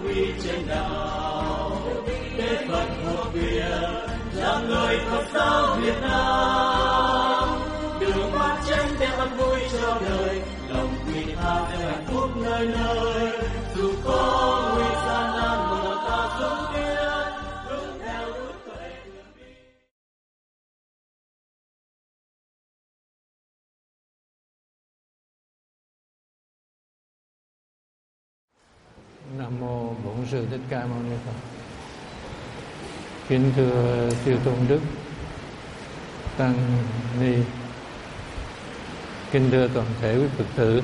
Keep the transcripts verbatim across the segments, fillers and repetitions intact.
quy trên đảo để Phật thuộc quyền là người Phật giáo Việt Nam. Đường hoa tranh đem an vui cho đời, lòng quy tha đem hạnh phúc nơi nơi. Dù có nguy gian nan mà ta không biết, hướng theo ước tuệ. Nam mô Bổn Sư Thích Ca Mâu Ni Phật. Kính thưa Chư Tôn Đức, Tăng Ni, kính thưa toàn thể quý Phật tử.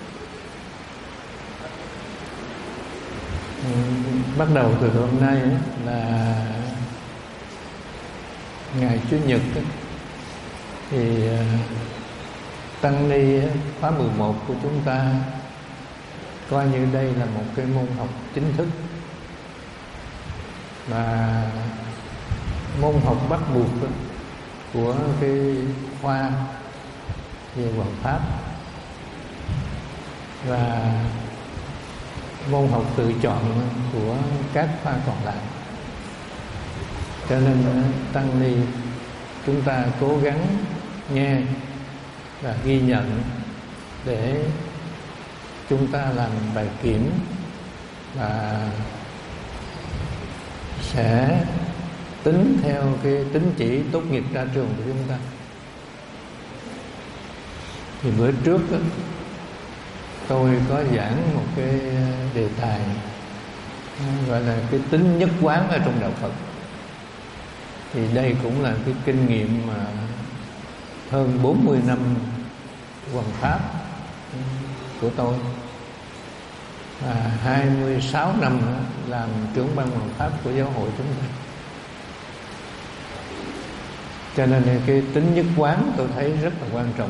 Bắt đầu từ hôm nay là ngày Chủ nhật thì Tăng Ni khóa mười một của chúng ta coi như đây là một cái môn học chính thức, và môn học bắt buộc của cái khoa về Hoằng Pháp, và môn học tự chọn của các khoa còn lại. Cho nên Tăng Ni chúng ta cố gắng nghe và ghi nhận để chúng ta làm bài kiểm và sẽ tính theo cái tín chỉ tốt nghiệp ra trường của chúng ta. Thì bữa trước đó, tôi có giảng một cái đề tài gọi là cái tính nhất quán ở trong đạo Phật. Thì đây cũng là cái kinh nghiệm mà hơn bốn mươi năm hoằng pháp của tôi, và hai mươi sáu năm làm trưởng ban hoằng pháp của giáo hội chúng ta. Cho nên cái tính nhất quán tôi thấy rất là quan trọng.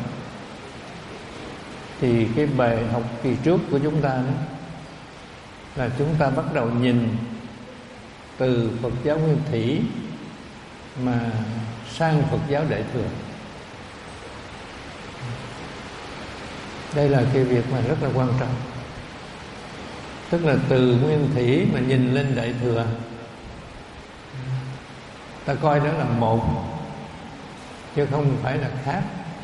Thì cái bài học kỳ trước của chúng ta đó là chúng ta bắt đầu nhìn từ Phật giáo Nguyên Thủy mà sang Phật giáo Đại Thừa. Đây là cái việc mà rất là quan trọng. Tức là từ Nguyên Thủy mà nhìn lên Đại Thừa, ta coi đó là một chứ không phải là khác.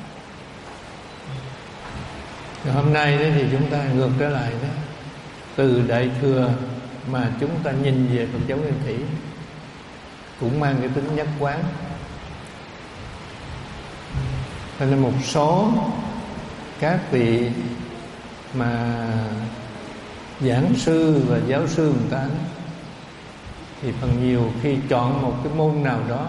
Rồi hôm nay đó thì chúng ta ngược trở lại đó, từ Đại Thừa mà chúng ta nhìn về Phật giáo Nguyên Thủy cũng mang cái tính nhất quán. Cho nên một số các vị mà giảng sư và giáo sư người ta đó, thì phần nhiều khi chọn một cái môn nào đó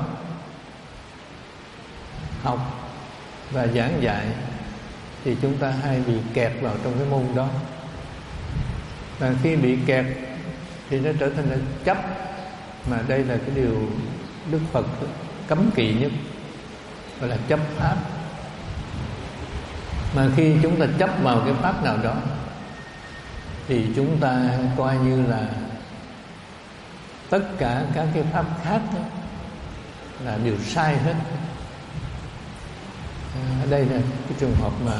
học và giảng dạy thì chúng ta hay bị kẹt vào trong cái môn đó. Và khi bị kẹt thì nó trở thành là chấp, mà đây là cái điều Đức Phật cấm kỵ nhất, gọi là chấp pháp. Mà khi chúng ta chấp vào cái pháp nào đó thì chúng ta coi như là tất cả các cái pháp khác đó là đều sai hết. Ở đây là cái trường hợp mà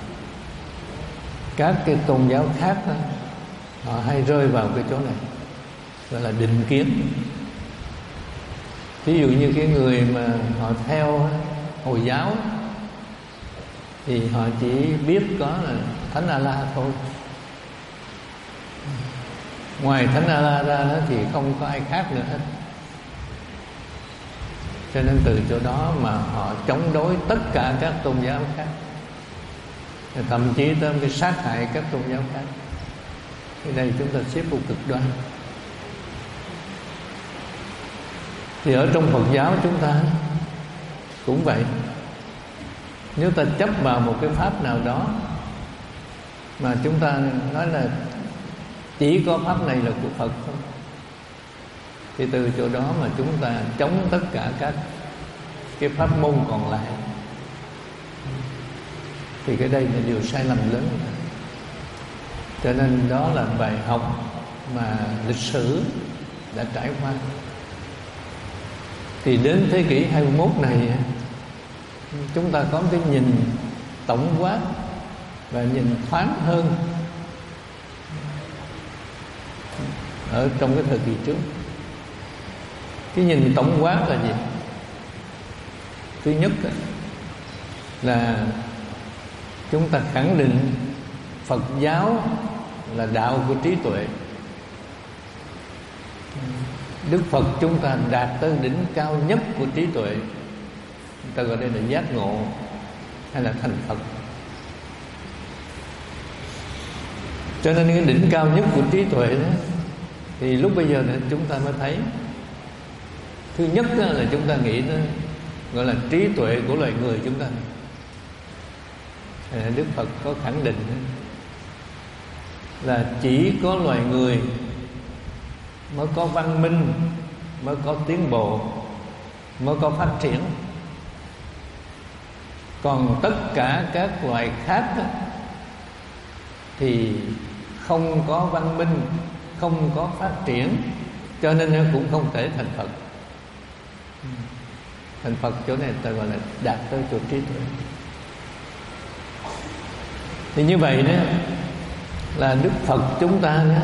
các cái tôn giáo khác đó, họ hay rơi vào cái chỗ này, gọi là định kiến. Ví dụ như cái người mà họ theo Hồi giáo thì họ chỉ biết có là Thánh A-la thôi. Ngoài Thánh A-la ra đó thì không có ai khác nữa hết. Cho nên từ chỗ đó mà họ chống đối tất cả các tôn giáo khác, thậm chí tới cái sát hại các tôn giáo khác. Thì đây chúng ta xếp vào cực đoan. Thì ở trong Phật giáo chúng ta cũng vậy. Nếu ta chấp vào một cái pháp nào đó mà chúng ta nói là chỉ có pháp này là của Phật thôi, thì từ chỗ đó mà chúng ta chống tất cả các cái pháp môn còn lại. Thì cái đây là điều sai lầm lớn. Cho nên đó là bài học mà lịch sử đã trải qua. Thì đến thế kỷ hai mươi mốt này chúng ta có cái nhìn tổng quát và nhìn thoáng hơn ở trong cái thời kỳ trước. Cái nhìn tổng quát là gì? Thứ nhất là chúng ta khẳng định Phật giáo là đạo của trí tuệ. Đức Phật chúng ta đạt tới đỉnh cao nhất của trí tuệ, người ta gọi đây là giác ngộ hay là thành Phật. Cho nên cái đỉnh cao nhất của trí tuệ đó, thì lúc bây giờ này chúng ta mới thấy. Thứ nhất là chúng ta nghĩ nó gọi là trí tuệ của loài người chúng ta. Đức Phật có khẳng định là chỉ có loài người mới có văn minh, mới có tiến bộ, mới có phát triển. Còn tất cả các loài khác đó, thì không có văn minh, không có phát triển, cho nên nó cũng không thể thành Phật. Thành Phật chỗ này ta gọi là đạt tới chỗ trí tuệ. Thì như vậy đó là Đức Phật chúng ta đó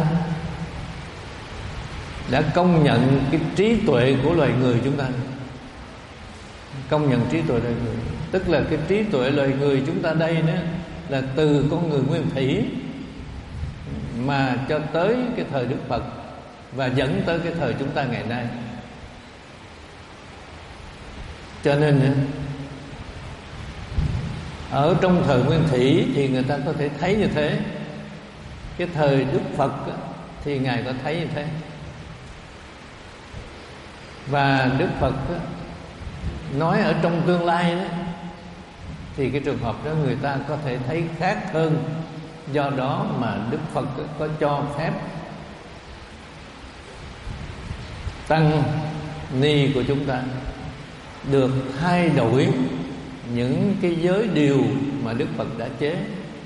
đã công nhận cái trí tuệ của loài người chúng ta. Công nhận trí tuệ loài người, tức là cái trí tuệ loài người chúng ta đây đó là từ con người nguyên thủy mà cho tới cái thời Đức Phật và dẫn tới cái thời chúng ta ngày nay. Cho nên ở trong thời nguyên thủy thì người ta có thể thấy như thế. Cái thời Đức Phật thì Ngài có thấy như thế. Và Đức Phật nói ở trong tương lai đó, thì cái trường hợp đó người ta có thể thấy khác hơn. Do đó mà Đức Phật có cho phép tăng ni của chúng ta được thay đổi những cái giới điều mà Đức Phật đã chế.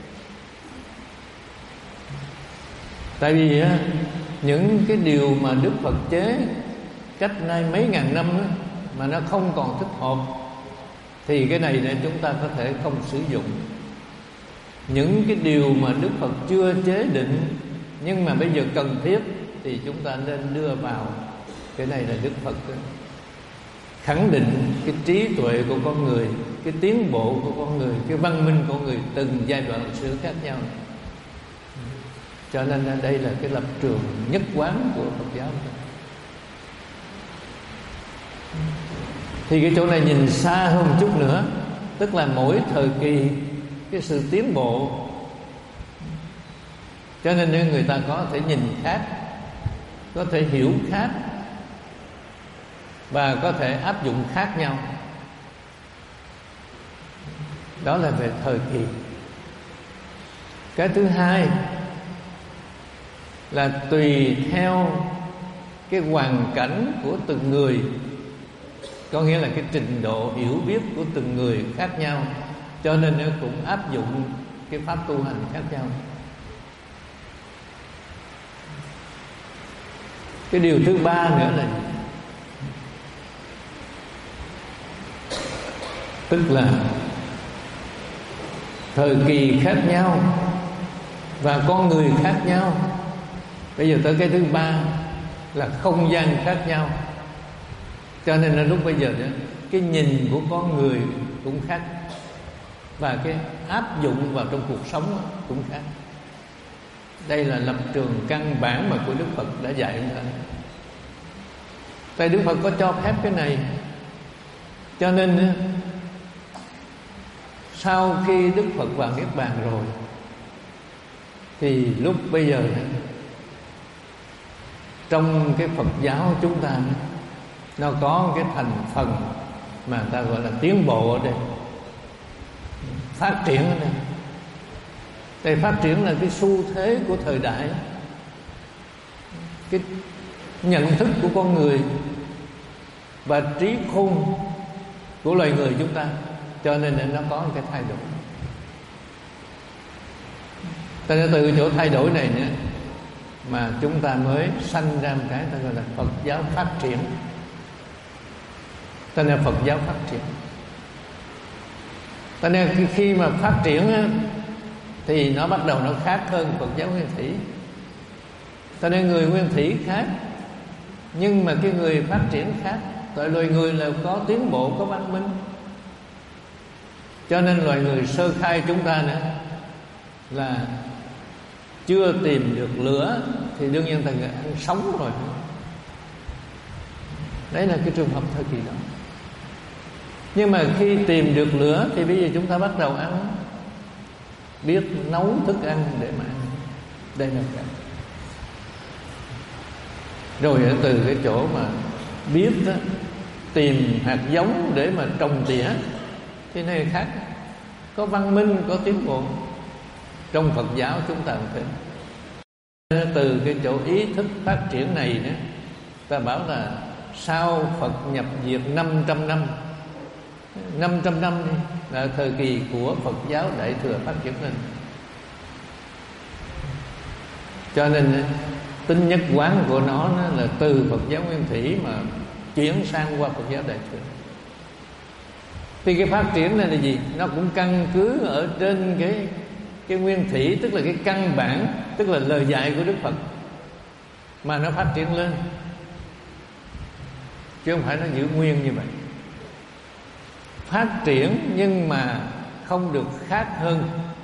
Tại vì á, những cái điều mà Đức Phật chế cách nay mấy ngàn năm đó, mà nó không còn thích hợp, thì cái này để chúng ta có thể không sử dụng. Những cái điều mà Đức Phật chưa chế định nhưng mà bây giờ cần thiết thì chúng ta nên đưa vào. Cái này là Đức Phật khẳng định cái trí tuệ của con người, cái tiến bộ của con người, cái văn minh của người từng giai đoạn lịch sử khác nhau. Cho nên đây là cái lập trường nhất quán của Phật giáo. Thì cái chỗ này nhìn xa hơn một chút nữa, tức là mỗi thời kỳ cái sự tiến bộ, cho nên người ta có thể nhìn khác, có thể hiểu khác và có thể áp dụng khác nhau. Đó là về thời kỳ. Cái thứ hai là tùy theo cái hoàn cảnh của từng người, có nghĩa là cái trình độ hiểu biết của từng người khác nhau, cho nên nó cũng áp dụng cái pháp tu hành khác nhau. Cái điều thứ ba nữa là tức là thời kỳ khác nhau và con người khác nhau. Bây giờ tới cái thứ ba là không gian khác nhau. Cho nên là lúc bây giờ đó, cái nhìn của con người cũng khác, và cái áp dụng vào trong cuộc sống cũng khác. Đây là lập trường căn bản mà của Đức Phật đã dạy chúng ta. Tại Đức Phật có cho phép cái này, cho nên sau khi Đức Phật vào Niết Bàn rồi thì lúc bây giờ trong cái Phật giáo chúng ta nó có cái thành phần mà người ta gọi là tiến bộ ở đây, phát triển ở đây. Đây phát triển là cái xu thế của thời đại, cái nhận thức của con người và trí khôn của loài người chúng ta, cho nên nó có cái thay đổi. Cho nên từ chỗ thay đổi này nữa mà chúng ta mới sanh ra một cái ta gọi là Phật giáo phát triển. Cho nên Phật giáo phát triển. Cho nên khi mà phát triển á, thì nó bắt đầu nó khác hơn Phật giáo nguyên thủy. Cho nên người nguyên thủy khác, nhưng mà cái người phát triển khác. Tại loài người là có tiến bộ, có văn minh. Cho nên loài người sơ khai chúng ta nữa là chưa tìm được lửa thì đương nhiên thành người ăn sống rồi. Đấy là cái trường hợp thời kỳ đó. Nhưng mà khi tìm được lửa thì bây giờ chúng ta bắt đầu ăn, biết nấu thức ăn để mà ăn. Đây là cái. Rồi ở từ cái chỗ mà biết đó, tìm hạt giống để mà trồng tỉa, cái này khác. Có văn minh, có tiến bộ. Trong Phật giáo chúng ta cũng thế. Từ cái chỗ ý thức phát triển này đó, ta bảo là sau Phật nhập diệt năm trăm năm, năm trăm năm đi, là thời kỳ của Phật giáo Đại Thừa phát triển lên. Cho nên tính nhất quán của nó, nó là từ Phật giáo nguyên thủy mà chuyển sang qua Phật giáo Đại Thừa. Thì cái phát triển này là gì? Nó cũng căn cứ ở trên cái cái nguyên thủy, tức là cái căn bản, tức là lời dạy của Đức Phật mà nó phát triển lên, chứ không phải nó giữ nguyên như vậy. Phát triển nhưng mà không được khác hơn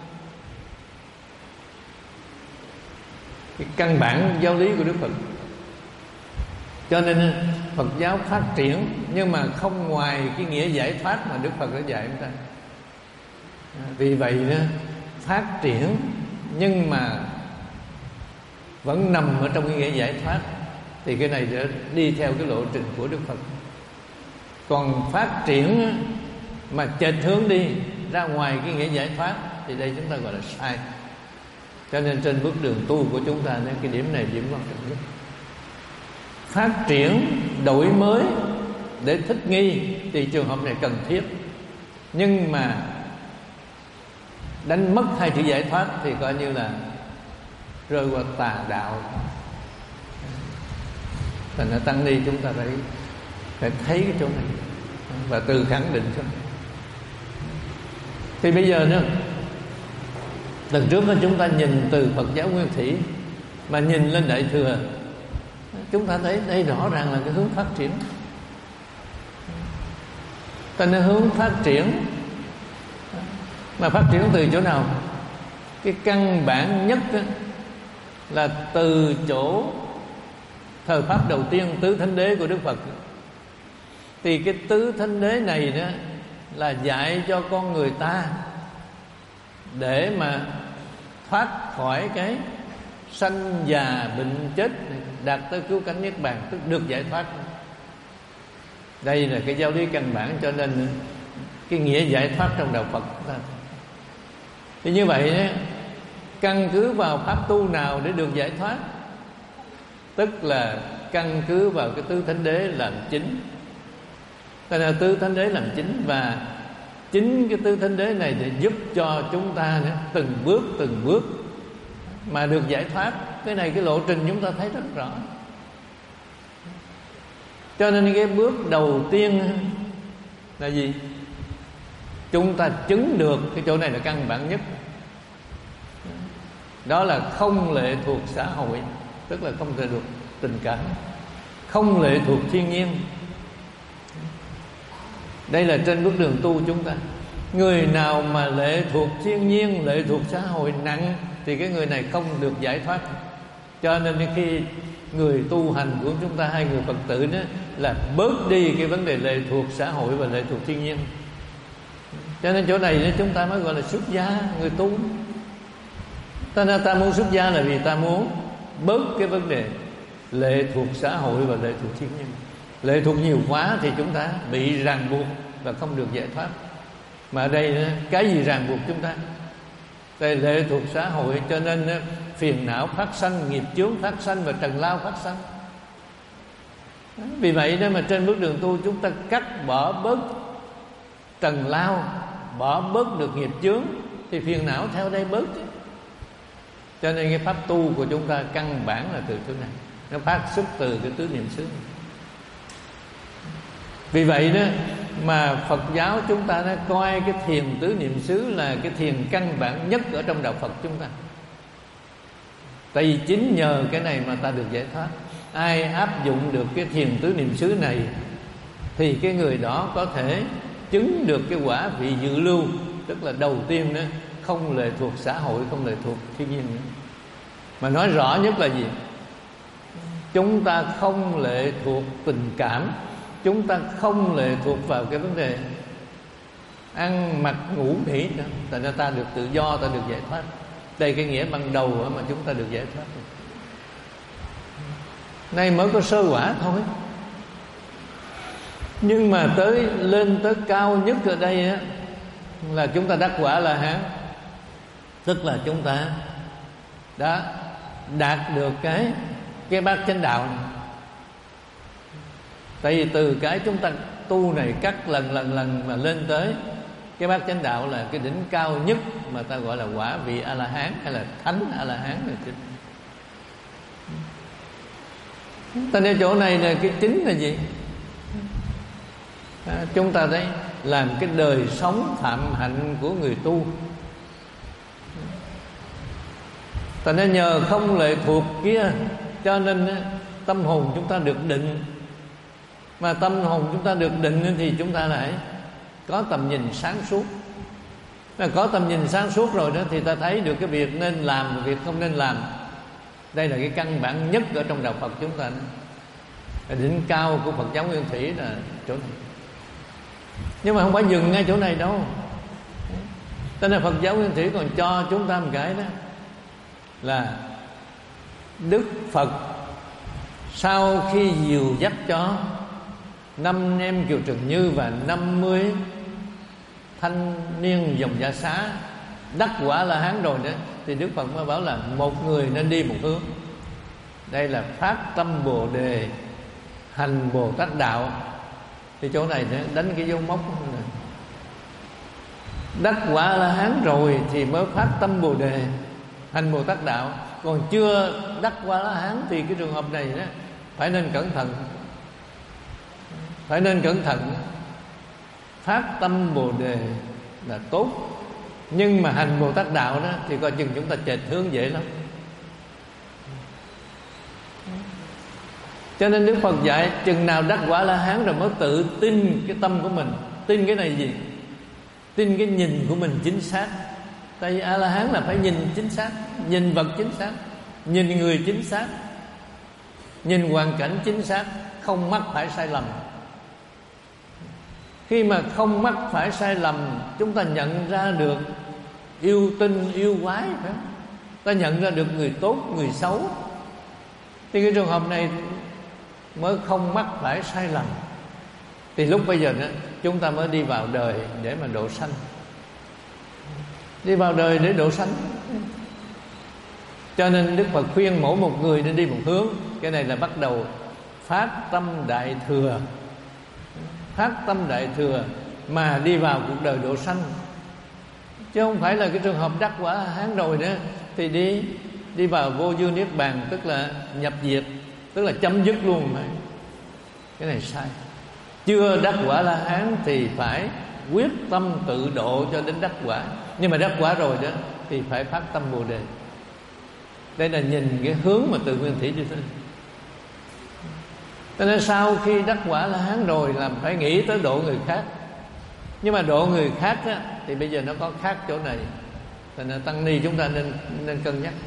cái căn bản giáo lý của Đức Phật. Cho nên Phật giáo phát triển nhưng mà không ngoài cái nghĩa giải thoát mà Đức Phật đã dạy chúng ta. Vì vậy đó, phát triển nhưng mà vẫn nằm ở trong cái nghĩa giải thoát, thì cái này sẽ đi theo cái lộ trình của Đức Phật. Còn phát triển mà chệch hướng đi ra ngoài cái nghĩa giải thoát thì đây chúng ta gọi là sai. Cho nên trên bước đường tu của chúng ta, cái điểm này điểm quan trọng nhất. Phát triển, đổi mới để thích nghi thì trường hợp này cần thiết. Nhưng mà đánh mất hai chữ giải thoát thì coi như là rơi qua tà đạo. Thành ra tăng ni chúng ta phải phải thấy cái chỗ này và tự khẳng định cho. Thì bây giờ nữa, lần trước chúng ta nhìn từ Phật giáo nguyên thủy mà nhìn lên Đại Thừa, chúng ta thấy đây rõ ràng là cái hướng phát triển. Ta nên hướng phát triển, mà phát triển từ chỗ nào? Cái căn bản nhất là từ chỗ thời pháp đầu tiên, tứ thánh đế của Đức Phật. Thì cái tứ thánh đế này đó là dạy cho con người ta để mà thoát khỏi cái sanh già bệnh chết, đạt tới cứu cánh niết bàn, tức được giải thoát. Đây là cái giáo lý căn bản, cho nên cái nghĩa giải thoát trong đạo Phật. Thì như vậy đó, căn cứ vào pháp tu nào để được giải thoát? Tức là căn cứ vào cái tứ thánh đế làm chính. Tức là tứ thánh đế làm chính, và chính cái tứ thánh đế này để giúp cho chúng ta nữa, từng bước từng bước mà được giải thoát. Cái này cái lộ trình chúng ta thấy rất rõ. Cho nên cái bước đầu tiên là gì? Chúng ta chứng được cái chỗ này là căn bản nhất. Đó là không lệ thuộc xã hội, tức là không thể được tình cảm, không lệ thuộc thiên nhiên. Đây là trên bước đường tu chúng ta. Người nào mà lệ thuộc thiên nhiên, lệ thuộc xã hội nặng thì cái người này không được giải thoát. Cho nên khi người tu hành của chúng ta, hai người Phật tử đó, là bớt đi cái vấn đề lệ thuộc xã hội và lệ thuộc thiên nhiên. Cho nên chỗ này chúng ta mới gọi là xuất gia, người tu. Ta nên ta muốn xuất gia là vì ta muốn bớt cái vấn đề lệ thuộc xã hội và lệ thuộc thiên nhiên. Lệ thuộc nhiều quá thì chúng ta bị ràng buộc và không được giải thoát. Mà ở đây cái gì ràng buộc chúng ta? Đây lệ thuộc xã hội, cho nên phiền não phát sanh, nghiệp chướng phát sanh và trần lao phát sanh. Vì vậy đó mà trên bước đường tu chúng ta cắt bỏ bớt trần lao, bỏ bớt được nghiệp chướng thì phiền não theo đây bớt chứ. Cho nên cái pháp tu của chúng ta căn bản là từ chỗ này, nó phát xuất từ cái tứ niệm xứ. Vì vậy đó mà Phật giáo chúng ta đã coi cái thiền tứ niệm xứ là cái thiền căn bản nhất ở trong đạo Phật chúng ta. Tại vì chính nhờ cái này mà ta được giải thoát. Ai áp dụng được cái thiền tứ niệm xứ này thì cái người đó có thể chứng được cái quả vị dự lưu. Tức là đầu tiên đó, không lệ thuộc xã hội, không lệ thuộc thiên nhiên nữa. Mà nói rõ nhất là gì? Chúng ta không lệ thuộc tình cảm, chúng ta không lệ thuộc vào cái vấn đề ăn mặc ngủ nghỉ nữa. Tại nên ta được tự do, ta được giải thoát. Đây cái nghĩa ban đầu mà chúng ta được giải thoát. Nay mới có sơ quả thôi. Nhưng mà tới lên tới cao nhất ở đây á, là chúng ta đắc quả La Hán. Tức là chúng ta đã đạt được cái cái bát chánh đạo này. Tại vì từ cái chúng ta tu này cắt lần lần lần mà lên tới cái bát chánh đạo là cái đỉnh cao nhất mà ta gọi là quả vị A La Hán hay là thánh A La Hán này. Ta đến chỗ này là cái chính là gì? À, chúng ta thấy làm cái đời sống phạm hạnh của người tu. Ta nên nhờ không lệ thuộc kia, cho nên tâm hồn chúng ta được định. Mà tâm hồn chúng ta được định thì chúng ta lại có tầm nhìn sáng suốt. Mà có tầm nhìn sáng suốt rồi đó thì ta thấy được cái việc nên làm và việc không nên làm. Đây là cái căn bản nhất ở trong đạo Phật chúng ta. Đỉnh cao của Phật giáo Nguyên Thủy là chỗ này. Nhưng mà không phải dừng ngay chỗ này đâu. Cho nên Phật giáo Nguyên Thủy còn cho chúng ta một cái đó là Đức Phật sau khi dìu dắt cho năm em Kiều Trần Như và năm mươi thanh niên dòng Dạ Xá đắc quả La Hán rồi đó, thì Đức Phật mới bảo là một người nên đi một hướng. Đây là phát tâm Bồ Đề, hành Bồ Tát đạo. Thì chỗ này đánh cái dấu mốc này. Đắc quả La Hán rồi thì mới phát tâm Bồ Đề, hành Bồ Tát đạo. Còn chưa đắc quả La Hán thì cái trường hợp này đó phải nên cẩn thận. Phải nên cẩn thận. Phát tâm Bồ Đề là tốt, nhưng mà hành Bồ Tát đạo đó thì coi chừng chúng ta chệch hướng dễ lắm. Cho nên Đức Phật dạy chừng nào đắc quả La Hán rồi mới tự tin cái tâm của mình. Tin cái này gì? Tin cái nhìn của mình chính xác. Tại vì A La Hán là phải nhìn chính xác, nhìn vật chính xác, nhìn người chính xác, nhìn hoàn cảnh chính xác, không mắc phải sai lầm. Khi mà không mắc phải sai lầm, chúng ta nhận ra được yêu tinh, yêu quái, phải không? Ta nhận ra được người tốt, người xấu. Thì cái trường hợp này mới không mắc phải sai lầm. Thì lúc bây giờ đó, chúng ta mới đi vào đời để mà độ sanh. Đi vào đời để độ sanh. Cho nên Đức Phật khuyên mỗi một người nên đi một hướng. Cái này là bắt đầu phát tâm đại thừa. Phát tâm đại thừa mà đi vào cuộc đời độ sanh. Chứ không phải là cái trường hợp đắc quả Hán rồi đó thì đi đi vào vô dư niết bàn, tức là nhập diệt, tức là chấm dứt luôn. Cái này sai. Chưa đắc quả La Hán thì phải quyết tâm tự độ cho đến đắc quả. Nhưng mà đắc quả rồi đó thì phải phát tâm Bồ Đề. Đây là nhìn cái hướng mà từ Nguyên Thủy như thế. Cho nên sau khi đắc quả La Hán rồi làm phải nghĩ tới độ người khác. Nhưng mà độ người khác á, thì bây giờ nó có khác chỗ này. Cho nên tăng ni chúng ta nên nên cân nhắc.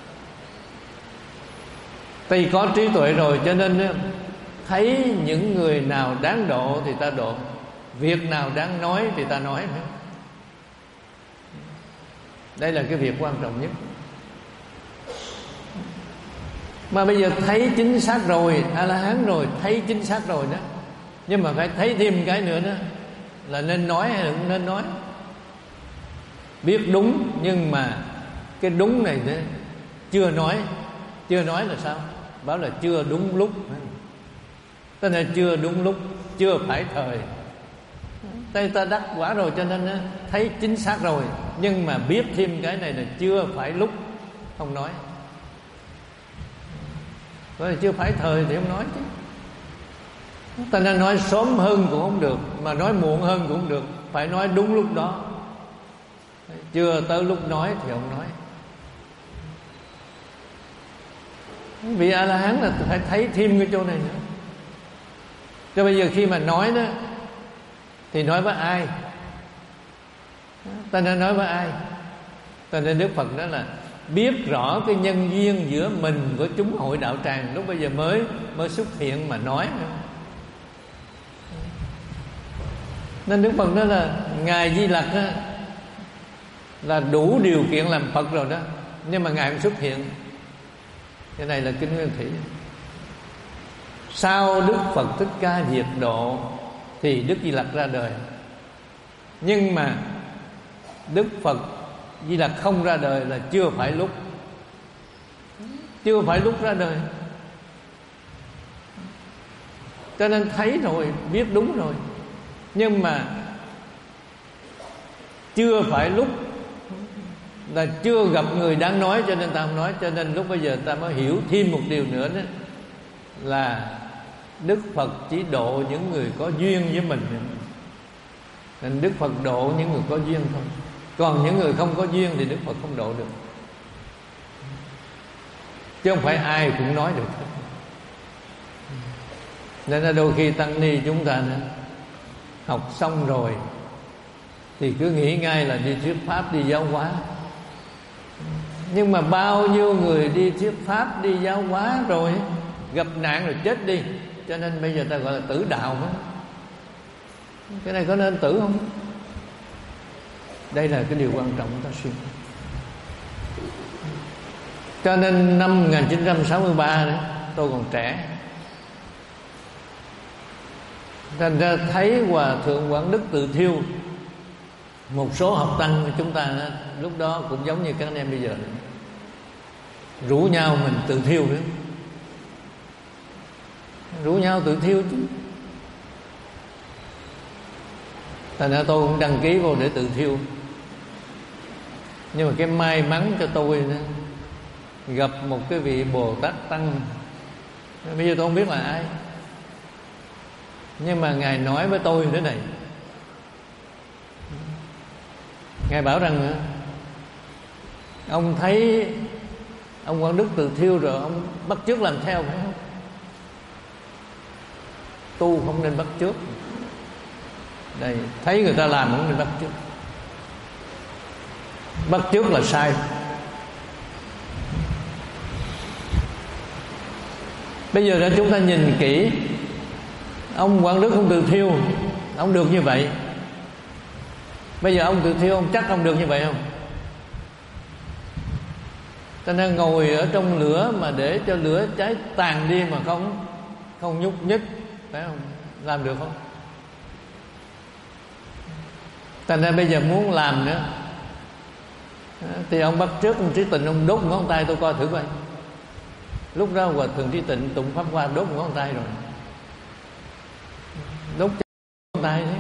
Tuy có trí tuệ rồi cho nên thấy những người nào đáng độ thì ta độ, việc nào đáng nói thì ta nói. Đây là cái việc quan trọng nhất. Mà bây giờ thấy chính xác rồi, A-la-hán rồi, thấy chính xác rồi đó. Nhưng mà phải thấy thêm cái nữa đó, là nên nói hay là không nên nói. Biết đúng nhưng mà cái đúng này đó, chưa nói. Chưa nói là sao? Bảo là chưa đúng lúc. Tức là chưa đúng lúc, chưa phải thời. Tay ta đắc quả rồi cho nên thấy chính xác rồi, nhưng mà biết thêm cái này là chưa phải lúc, không nói. Bởi vì chưa phải thời thì không nói chứ. Ta nên nói sớm hơn cũng không được, mà nói muộn hơn cũng không được. Phải nói đúng lúc đó. Chưa tới lúc nói thì không nói. Vị A La Hán là phải thấy thêm cái chỗ này nữa. Cho bây giờ khi mà nói đó thì nói với ai? Ta nên nói với ai? Ta nên Đức Phật đó là biết rõ cái nhân duyên giữa mình với chúng hội đạo tràng, lúc bây giờ mới mới xuất hiện mà nói. Nên Đức Phật nói là Ngài Di Lặc đó, là đủ điều kiện làm Phật rồi đó, nhưng mà Ngài không xuất hiện. Cái này là Kinh Nguyên Thủy. Sau Đức Phật Thích Ca diệt độ thì Đức Di Lặc ra đời. Nhưng mà Đức Phật Di Lặc không ra đời là chưa phải lúc. Chưa phải lúc ra đời. Cho nên thấy rồi, biết đúng rồi, nhưng mà chưa phải lúc, là chưa gặp người đáng nói, cho nên ta không nói. Cho nên lúc bây giờ ta mới hiểu thêm một điều nữa đó, là Đức Phật chỉ độ những người có duyên với mình. Nên Đức Phật độ những người có duyên thôi, còn những người không có duyên thì Đức Phật không độ được. Chứ không phải ai cũng nói được. Nên là đôi khi tăng ni chúng ta nữa, học xong rồi thì cứ nghĩ ngay là đi thuyết pháp, đi giáo hóa. Nhưng mà bao nhiêu người đi thuyết pháp, đi giáo hóa rồi gặp nạn rồi chết đi. Cho nên bây giờ ta gọi là tử đạo đó. Cái này có nên tử không? Đây là cái điều quan trọng ta suy. Cho nên năm một nghìn chín trăm sáu mươi ba đó, tôi còn trẻ, thành ra thấy Hòa Thượng Quảng Đức Từ Thiêu, một số học tăng của chúng ta đó, lúc đó cũng giống như các anh em bây giờ này, rủ nhau mình tự thiêu nữa, rủ nhau tự thiêu chứ. Thành ra tôi cũng đăng ký vô để tự thiêu. Nhưng mà cái may mắn cho tôi đó, gặp một cái vị Bồ Tát Tăng, bây giờ tôi không biết là ai, nhưng mà Ngài nói với tôi thế này. Ngài bảo rằng ông thấy ông Quảng Đức Từ Thiêu rồi ông bắt chước làm theo, phải không? Tu không nên bắt chước. Đây, thấy người ta làm không nên bắt chước. Bắt chước là sai. Bây giờ ra chúng ta nhìn kỹ, ông Quảng Đức ông Từ Thiêu, ông được như vậy. Bây giờ ông Từ Thiêu, ông chắc ông được như vậy không? Cho nên ngồi ở trong lửa mà để cho lửa cháy tàn đi mà không không nhúc nhích, phải không? Làm được không? Thành ra bây giờ muốn làm nữa thì ông bắt trước ông Trí Tịnh, ông đốt ngón tay tôi coi thử coi. Lúc đó Hòa Thượng Trí Tịnh tụng pháp hoa đốt ngón tay rồi, đốt ngón tay đấy.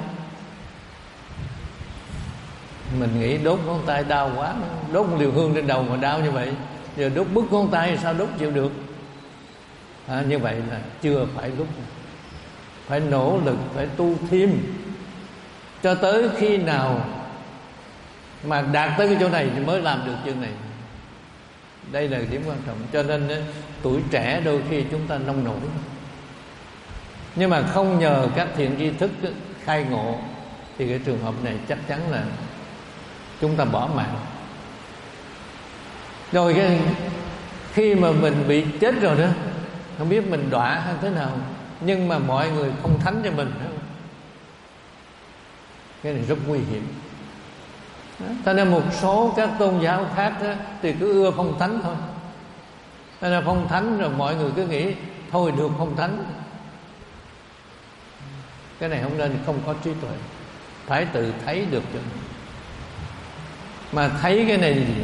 Mình nghĩ đốt ngón tay đau quá, đốt một liều hương trên đầu mà đau như vậy, giờ đốt bứt ngón tay sao đốt chịu được? À, như vậy là chưa phải lúc, phải nỗ lực, phải tu thêm cho tới khi nào mà đạt tới cái chỗ này thì mới làm được chuyện này. Đây là điểm quan trọng. Cho nên tuổi trẻ đôi khi chúng ta nông nổi, nhưng mà không nhờ các thiện tri thức khai ngộ thì cái trường hợp này chắc chắn là chúng ta bỏ mạng. Rồi cái, khi mà mình bị chết rồi đó, không biết mình đọa hay thế nào, nhưng mà mọi người không thánh cho mình, cái này rất nguy hiểm. Cho nên một số các tôn giáo khác đó, thì cứ ưa phong thánh thôi. Cho nên phong thánh rồi mọi người cứ nghĩ thôi được phong thánh. Cái này không nên, không có trí tuệ, phải tự thấy được cho mình. Mà thấy cái này gì?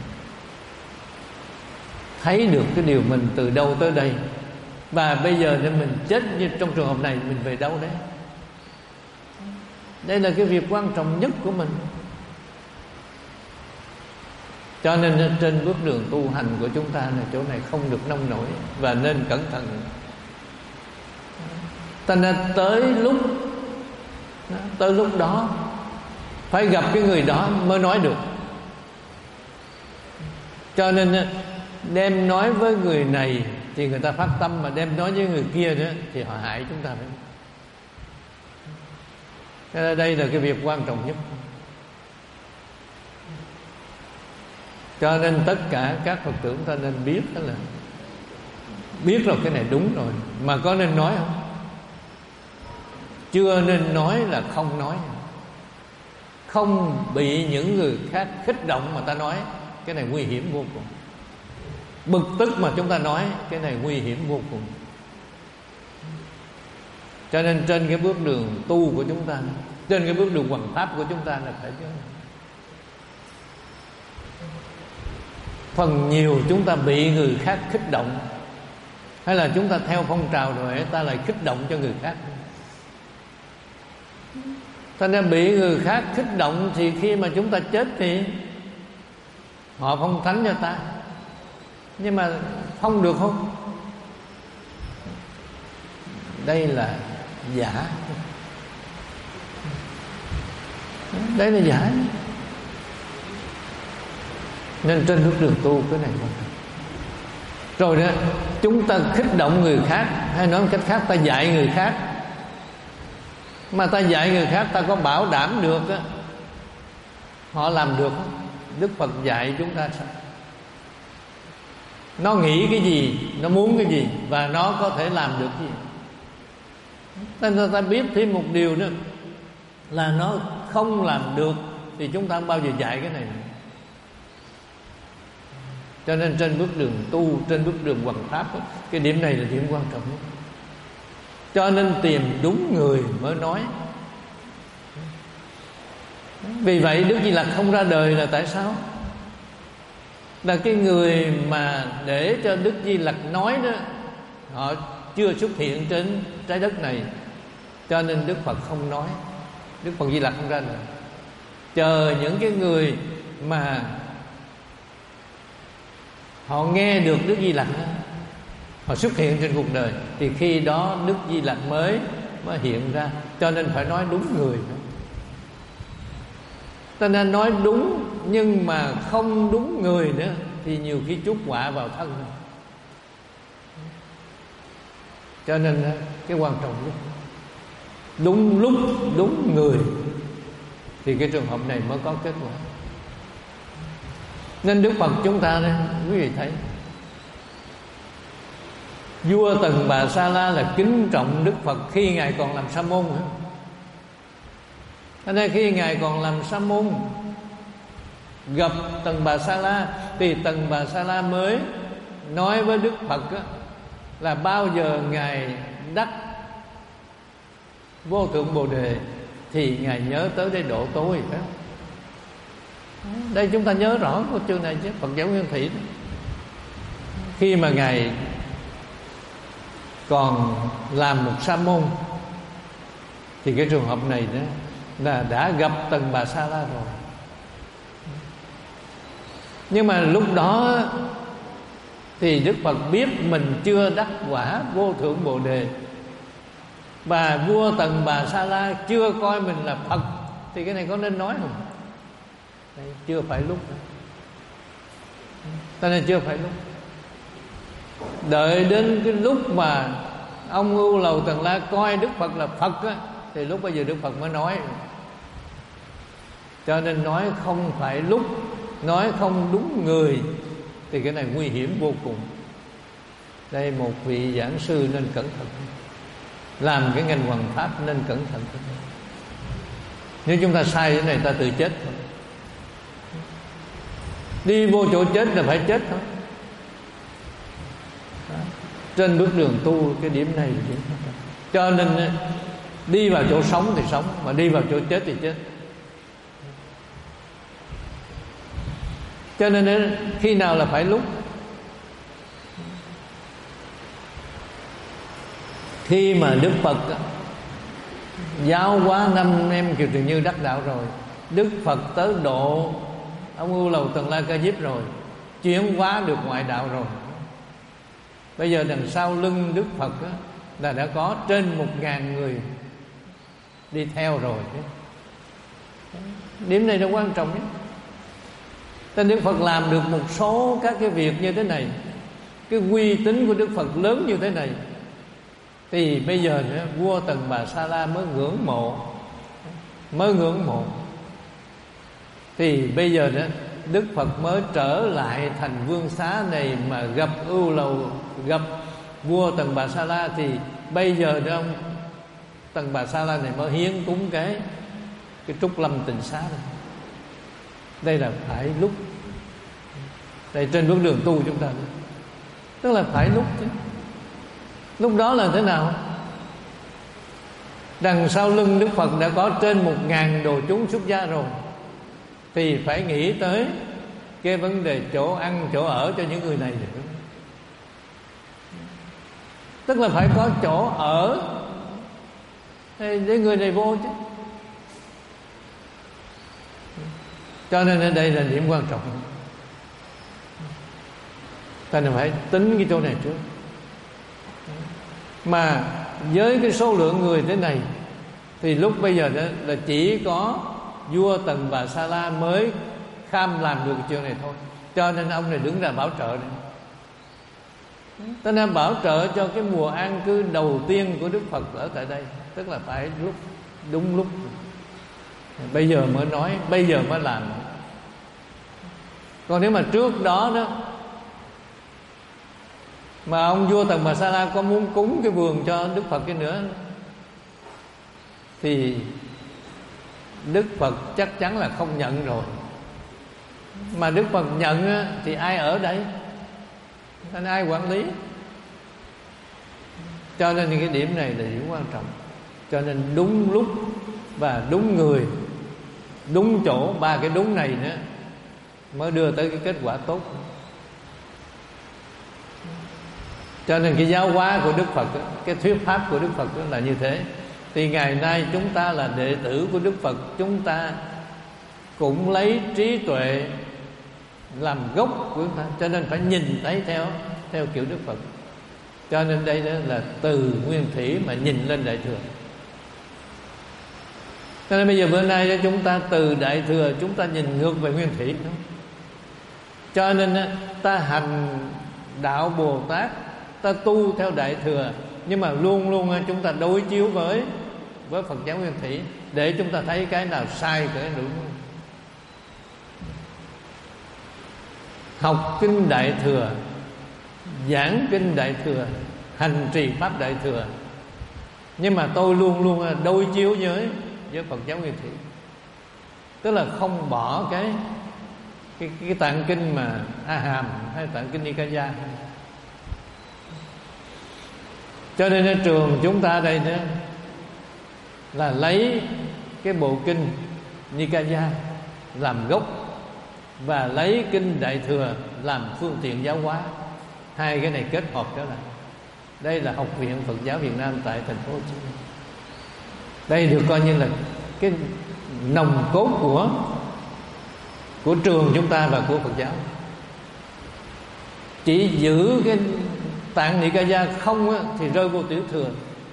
Thấy được cái điều mình từ đâu tới đây, và bây giờ nên mình chết như trong trường hợp này mình về đâu đấy. Đây là cái việc quan trọng nhất của mình. Cho nên trên bước đường tu hành của chúng ta là chỗ này không được nông nổi và nên cẩn thận. Ta nên tới lúc tới lúc đó phải gặp cái người đó mới nói được. Cho nên đem nói với người này thì người ta phát tâm mà đem nói với người kia nữa thì họ hại chúng ta đấy. Cho nên đây là cái việc quan trọng nhất. Cho nên tất cả các Phật tử chúng ta nên biết đó là biết rồi cái này đúng rồi, mà có nên nói không? Chưa nên nói là không nói. Không bị những người khác kích động mà ta nói, cái này nguy hiểm vô cùng. Bực tức mà chúng ta nói, cái này nguy hiểm vô cùng. Cho nên trên cái bước đường tu của chúng ta, trên cái bước đường hoằng pháp của chúng ta là phải nhớ. Phần nhiều chúng ta bị người khác kích động, hay là chúng ta theo phong trào rồi ta lại kích động cho người khác. Ta nên bị người khác kích động thì khi mà chúng ta chết thì họ phong thánh cho ta. Nhưng mà phong được không? Đây là giả. Đây là giả. Nên trên bước đường tu cái này quan trọng. Rồi đó, chúng ta kích động người khác, hay nói một cách khác, ta dạy người khác. Mà ta dạy người khác, ta có bảo đảm được á, họ làm được không? Đức Phật dạy chúng ta sao? Nó nghĩ cái gì, nó muốn cái gì, và nó có thể làm được cái gì. Ta, ta biết thêm một điều nữa là nó không làm được thì chúng ta không bao giờ dạy cái này. Cho nên trên bước đường tu, trên bước đường hoằng pháp, cái điểm này là điểm quan trọng nhất. Cho nên tìm đúng người mới nói. Vì vậy Đức Di Lặc không ra đời là tại sao? Là cái người mà để cho Đức Di Lặc nói đó, họ chưa xuất hiện trên trái đất này. Cho nên Đức Phật không nói, Đức Phật Di Lặc không ra đời. Chờ những cái người mà họ nghe được Đức Di Lặc, họ xuất hiện trên cuộc đời, thì khi đó Đức Di Lặc mới mới hiện ra. Cho nên phải nói đúng người. Ta nên nói đúng, nhưng mà không đúng người nữa thì nhiều khi chuốc họa vào thân. Cho nên cái quan trọng nhất đúng lúc, đúng người, thì cái trường hợp này mới có kết quả. Nên Đức Phật chúng ta đây, quý vị thấy vua Tần Bà Sa La là kính trọng Đức Phật khi Ngài còn làm sa môn. Cho nên khi Ngài còn làm sa môn, gặp Tần Bà Sa La, thì Tần Bà Sa La mới nói với Đức Phật á, là bao giờ Ngài đắc vô thượng Bồ Đề thì Ngài nhớ tới để độ tôi. Đây chúng ta nhớ rõ câu chương này chứ. Phật giáo Nguyên Thủy đó, khi mà Ngài còn làm một sa môn, thì cái trường hợp này đó là đã gặp Tần Bà Sa La rồi. Nhưng mà lúc đó thì Đức Phật biết mình chưa đắc quả vô thượng Bồ Đề, và vua Tần Bà Sa La chưa coi mình là Phật, thì cái này có nên nói không? Đây, chưa phải lúc. Cho nên chưa phải lúc. Đợi đến cái lúc mà ông Ưu Lầu Tần La coi Đức Phật là Phật á, thì lúc bây giờ Đức Phật mới nói. Cho nên nói không phải lúc, nói không đúng người, thì cái này nguy hiểm vô cùng. Đây một vị giảng sư nên cẩn thận, làm cái ngành hoằng pháp nên cẩn thận. Nếu chúng ta sai cái này ta tự chết thôi. Đi vô chỗ chết là phải chết thôi. Đó. Trên bước đường tu cái điểm này là điểm quan trọng. Cho nên đi vào chỗ sống thì sống, mà đi vào chỗ chết thì chết. Cho nên khi nào là phải lúc? Khi mà Đức Phật giáo hóa năm em Kiều Trần Như đắc đạo rồi, Đức Phật tới độ ông Ưu Lầu Tần La Ca Diếp rồi, chuyển hóa được ngoại đạo rồi. Bây giờ đằng sau lưng Đức Phật á, là đã có trên một ngàn người đi theo rồi. Điểm này là quan trọng nhất. Tên Đức Phật làm được một số các cái việc như thế này, cái uy tín của Đức Phật lớn như thế này, thì bây giờ nữa, vua Tần Bà Sa La mới ngưỡng mộ, mới ngưỡng mộ. Thì bây giờ đó Đức Phật mới trở lại thành vương xá này mà gặp ưu lầu, gặp vua Tần Bà Sa La. Thì bây giờ đó ông Tần Bà Sa La này mới hiến cúng cái cái Trúc Lâm Tịnh Xá này. Đây là phải lúc, đây trên bước đường tu chúng ta đó. Tức là phải lúc chứ. Lúc đó là thế nào? Đằng sau lưng Đức Phật đã có trên một ngàn đồ chúng xuất gia rồi, thì phải nghĩ tới cái vấn đề chỗ ăn, chỗ ở cho những người này nữa. Tức là phải có chỗ ở để người này vô chứ. Cho nên ở đây là điểm quan trọng. Ta nên phải tính cái chỗ này trước. Mà với cái số lượng người thế này, thì lúc bây giờ đó là chỉ có vua Tần Bà Sa La mới kham làm được chuyện này thôi. Cho nên ông này đứng ra bảo trợ này. Cho nên bảo trợ cho cái mùa an cư đầu tiên của Đức Phật ở tại đây. Tức là phải lúc, đúng lúc. Bây giờ mới nói, bây giờ mới làm. Còn nếu mà trước đó đó mà ông vua Tần Bà Sa La có muốn cúng cái vườn cho Đức Phật cái nữa, thì Đức Phật chắc chắn là không nhận rồi. Mà Đức Phật nhận á, thì ai ở đây? Nên ai quản lý? Cho nên cái điểm này là điểm quan trọng. Cho nên đúng lúc và đúng người, đúng chỗ, ba cái đúng này nữa mới đưa tới cái kết quả tốt. Cho nên cái giáo hóa của Đức Phật, cái thuyết pháp của Đức Phật là như thế. Thì ngày nay chúng ta là đệ tử của Đức Phật, chúng ta cũng lấy trí tuệ làm gốc của chúng ta, cho nên phải nhìn thấy theo theo kiểu Đức Phật. Cho nên đây đó là từ nguyên thủy mà nhìn lên Đại Thừa. Cho nên bây giờ bữa nay đó, chúng ta từ Đại Thừa chúng ta nhìn ngược về nguyên thủy. Cho nên ta hành đạo Bồ Tát, ta tu theo Đại Thừa, nhưng mà luôn luôn chúng ta đối chiếu với với Phật giáo nguyên thủy, để chúng ta thấy cái nào sai, cái đúng. Học kinh Đại Thừa, giảng kinh Đại Thừa, hành trì pháp Đại Thừa, nhưng mà tôi luôn luôn đối chiếu với với Phật giáo nguyên thủy. Tức là không bỏ cái cái cái tạng kinh mà A Hàm hay tạng kinh Nikaya. Cho nên ở trường chúng ta đây nữa là lấy cái bộ kinh Nikaya làm gốc, và lấy kinh Đại Thừa làm phương tiện giáo hóa. Hai cái này kết hợp trở lại. Đây là Học viện Phật giáo Việt Nam tại thành phố Hồ Chí Minh. Đây được coi như là cái nòng cốt của của trường chúng ta và của Phật giáo. Chỉ giữ cái tạng Nikaya không á, thì rơi vô tiểu thừa.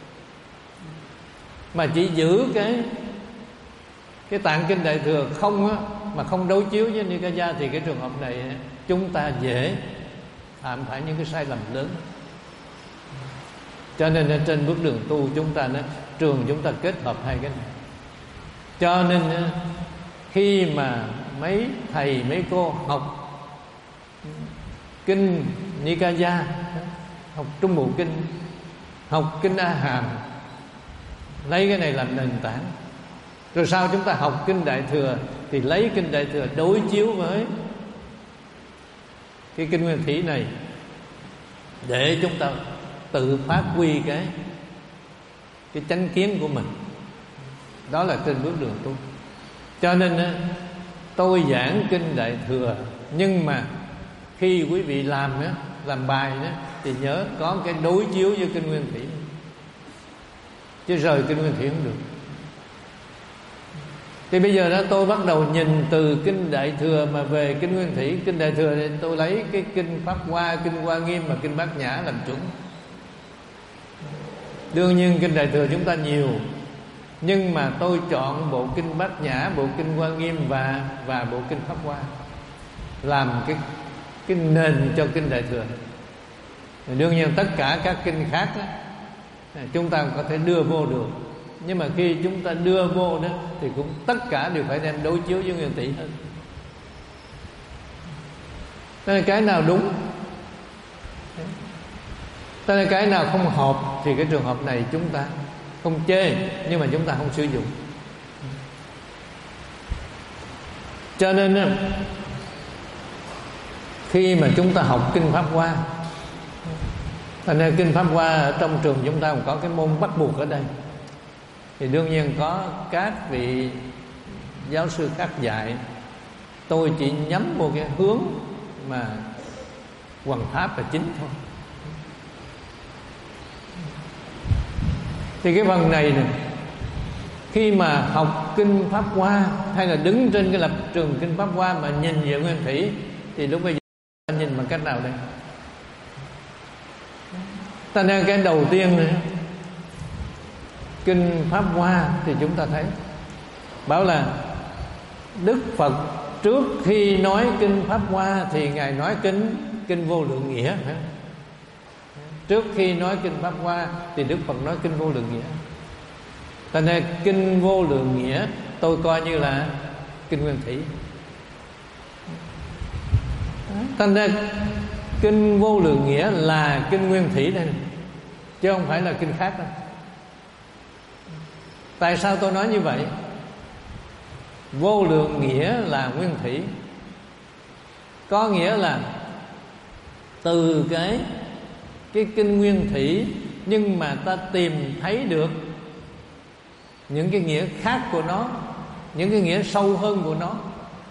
Mà chỉ giữ cái cái tạng kinh Đại Thừa không á, mà không đối chiếu với Nikaya, thì cái trường hợp này chúng ta dễ phạm phải những cái sai lầm lớn. Cho nên trên bước đường tu chúng ta, trường chúng ta kết hợp hai cái này. Cho nên khi mà mấy thầy mấy cô học kinh Nikaya, học Trung Bộ Kinh, học kinh A Hàm, lấy cái này làm nền tảng. Rồi sau chúng ta học kinh Đại Thừa thì lấy kinh Đại Thừa đối chiếu với cái kinh nguyên thủy này, để chúng ta tự phát huy cái cái chánh kiến của mình. Đó là trên bước đường tu. Cho nên tôi giảng kinh Đại Thừa, nhưng mà khi quý vị làm đó, làm bài đó, thì nhớ có cái đối chiếu với kinh nguyên thủy, chứ rời kinh nguyên thủy không được. Thì bây giờ đó tôi bắt đầu nhìn từ kinh Đại Thừa mà về kinh nguyên thủy. Kinh Đại Thừa thì tôi lấy cái kinh Pháp Hoa, kinh Hoa Nghiêm và kinh Bát Nhã làm chuẩn. Đương nhiên kinh Đại Thừa chúng ta nhiều, nhưng mà tôi chọn bộ kinh Bát Nhã, bộ kinh Hoa Nghiêm và và bộ kinh Pháp Hoa làm cái cái nền cho kinh Đại Thừa. Đương nhiên tất cả các kinh khác đó, chúng ta có thể đưa vô được, nhưng mà khi chúng ta đưa vô đó thì cũng tất cả đều phải đem đối chiếu với nguyên thủy hết. Nên cái nào đúng, nên cái nào không hợp thì cái trường hợp này chúng ta không chê, nhưng mà chúng ta không sử dụng. Cho nên khi mà chúng ta học kinh Pháp Hoa, thành ra kinh Pháp Hoa ở trong trường chúng ta cũng có cái môn bắt buộc ở đây, thì đương nhiên có các vị giáo sư khác dạy. Tôi chỉ nhắm một cái hướng mà hoằng pháp là chính thôi. Thì cái phần này này, khi mà học kinh Pháp Hoa hay là đứng trên cái lập trường kinh Pháp Hoa mà nhìn về nguyên thủy, thì lúc bây giờ ta nhìn bằng cách nào đây? Ta nên cái đầu tiên này, kinh Pháp Hoa thì chúng ta thấy bảo là Đức Phật trước khi nói kinh Pháp Hoa thì Ngài nói kinh kinh Vô Lượng Nghĩa. Trước khi nói kinh Pháp Hoa thì Đức Phật nói kinh Vô Lượng Nghĩa. Cho nên kinh Vô Lượng Nghĩa tôi coi như là kinh nguyên thủy. Cho nên kinh Vô Lượng Nghĩa là kinh nguyên thủy đây, chứ không phải là kinh khác đâu. Tại sao tôi nói như vậy? Vô Lượng Nghĩa là nguyên thủy, có nghĩa là từ cái cái kinh nguyên thủy, nhưng mà ta tìm thấy được những cái nghĩa khác của nó, những cái nghĩa sâu hơn của nó.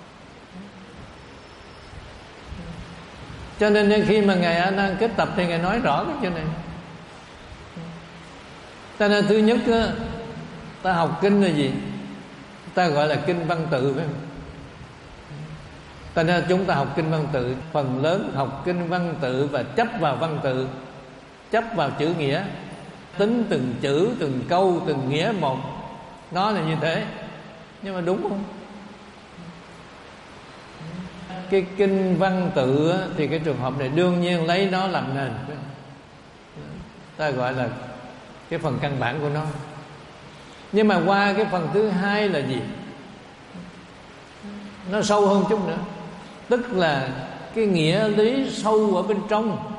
Cho nên khi mà Ngài A Nan kết tập thì Ngài nói rõ cái chuyện này. Cho nên thứ nhất ta học kinh là gì? Ta gọi là kinh văn tự, phải không? Cho nên chúng ta học kinh văn tự, phần lớn học kinh văn tự và chấp vào văn tự, chấp vào chữ nghĩa, tính từng chữ, từng câu, từng nghĩa một. Nó là như thế. Nhưng mà đúng không? Cái kinh văn tự thì cái trường hợp này đương nhiên lấy nó làm nền, ta gọi là cái phần căn bản của nó. Nhưng mà qua cái phần thứ hai là gì? Nó sâu hơn chút nữa, tức là cái nghĩa lý sâu ở bên trong.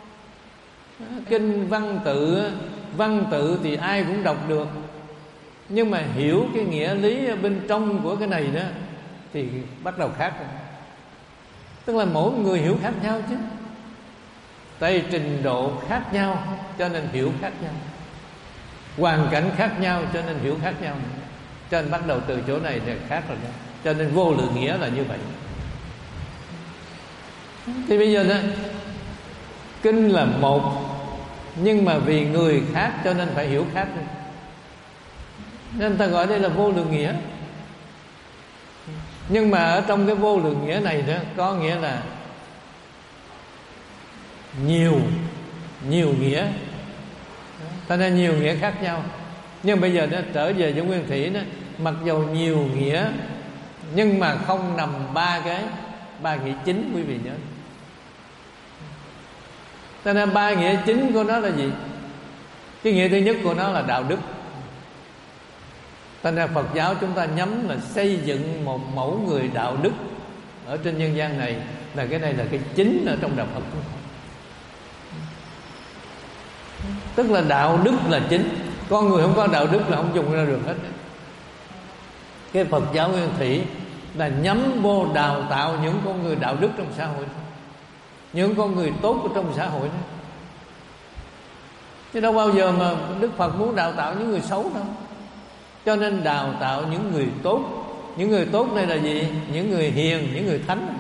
Kinh văn tự, văn tự thì ai cũng đọc được, nhưng mà hiểu cái nghĩa lý ở bên trong của cái này đó thì bắt đầu khác rồi. Tức là mỗi người hiểu khác nhau chứ, tại trình độ khác nhau cho nên hiểu khác nhau, hoàn cảnh khác nhau cho nên hiểu khác nhau, cho nên bắt đầu từ chỗ này thì khác rồi. Cho nên vô lượng nghĩa là như vậy. Thì bây giờ đó, kinh là một, nhưng mà vì người khác cho nên phải hiểu khác, nên ta gọi đây là vô lượng nghĩa. Nhưng mà ở trong cái vô lượng nghĩa này đó, có nghĩa là nhiều nhiều nghĩa, ta nên nhiều nghĩa khác nhau. Nhưng bây giờ nó trở về với nguyên thủy đó, mặc dù nhiều nghĩa nhưng mà không nằm ba cái ba nghĩa chính, quý vị nhớ. Cho nên ba nghĩa chính của nó là gì? Cái nghĩa thứ nhất của nó là đạo đức. Cho nên Phật giáo chúng ta nhắm là xây dựng một mẫu người đạo đức ở trên nhân gian này, là cái này là cái chính ở trong đạo Phật. Tức là đạo đức là chính. Con người không có đạo đức là không dùng ra được hết. Cái Phật giáo nguyên thủy là nhắm vô đào tạo những con người đạo đức trong xã hội, những con người tốt ở trong xã hội đó. Chứ đâu bao giờ mà Đức Phật muốn đào tạo những người xấu đâu. Cho nên đào tạo những người tốt. Những người tốt này là gì? Những người hiền, những người thánh.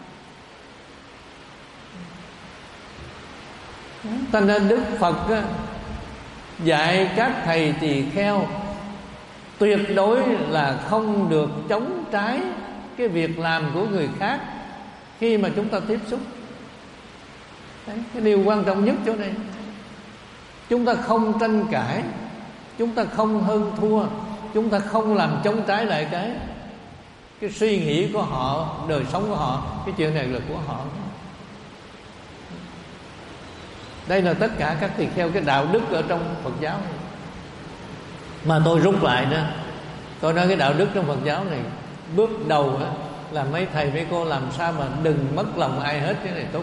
Cho nên Đức Phật á, dạy các thầy tỳ kheo tuyệt đối là không được chống trái cái việc làm của người khác khi mà chúng ta tiếp xúc. Đấy, cái điều quan trọng nhất chỗ này, chúng ta không tranh cãi, chúng ta không hơn thua, chúng ta không làm chống trái lại cái cái suy nghĩ của họ, đời sống của họ. Cái chuyện này là của họ. Đây là tất cả các tỳ kheo, cái đạo đức ở trong Phật giáo này. Mà tôi rút lại đó, tôi nói cái đạo đức trong Phật giáo này, bước đầu đó, là mấy thầy mấy cô làm sao mà đừng mất lòng ai hết, cái này tốt.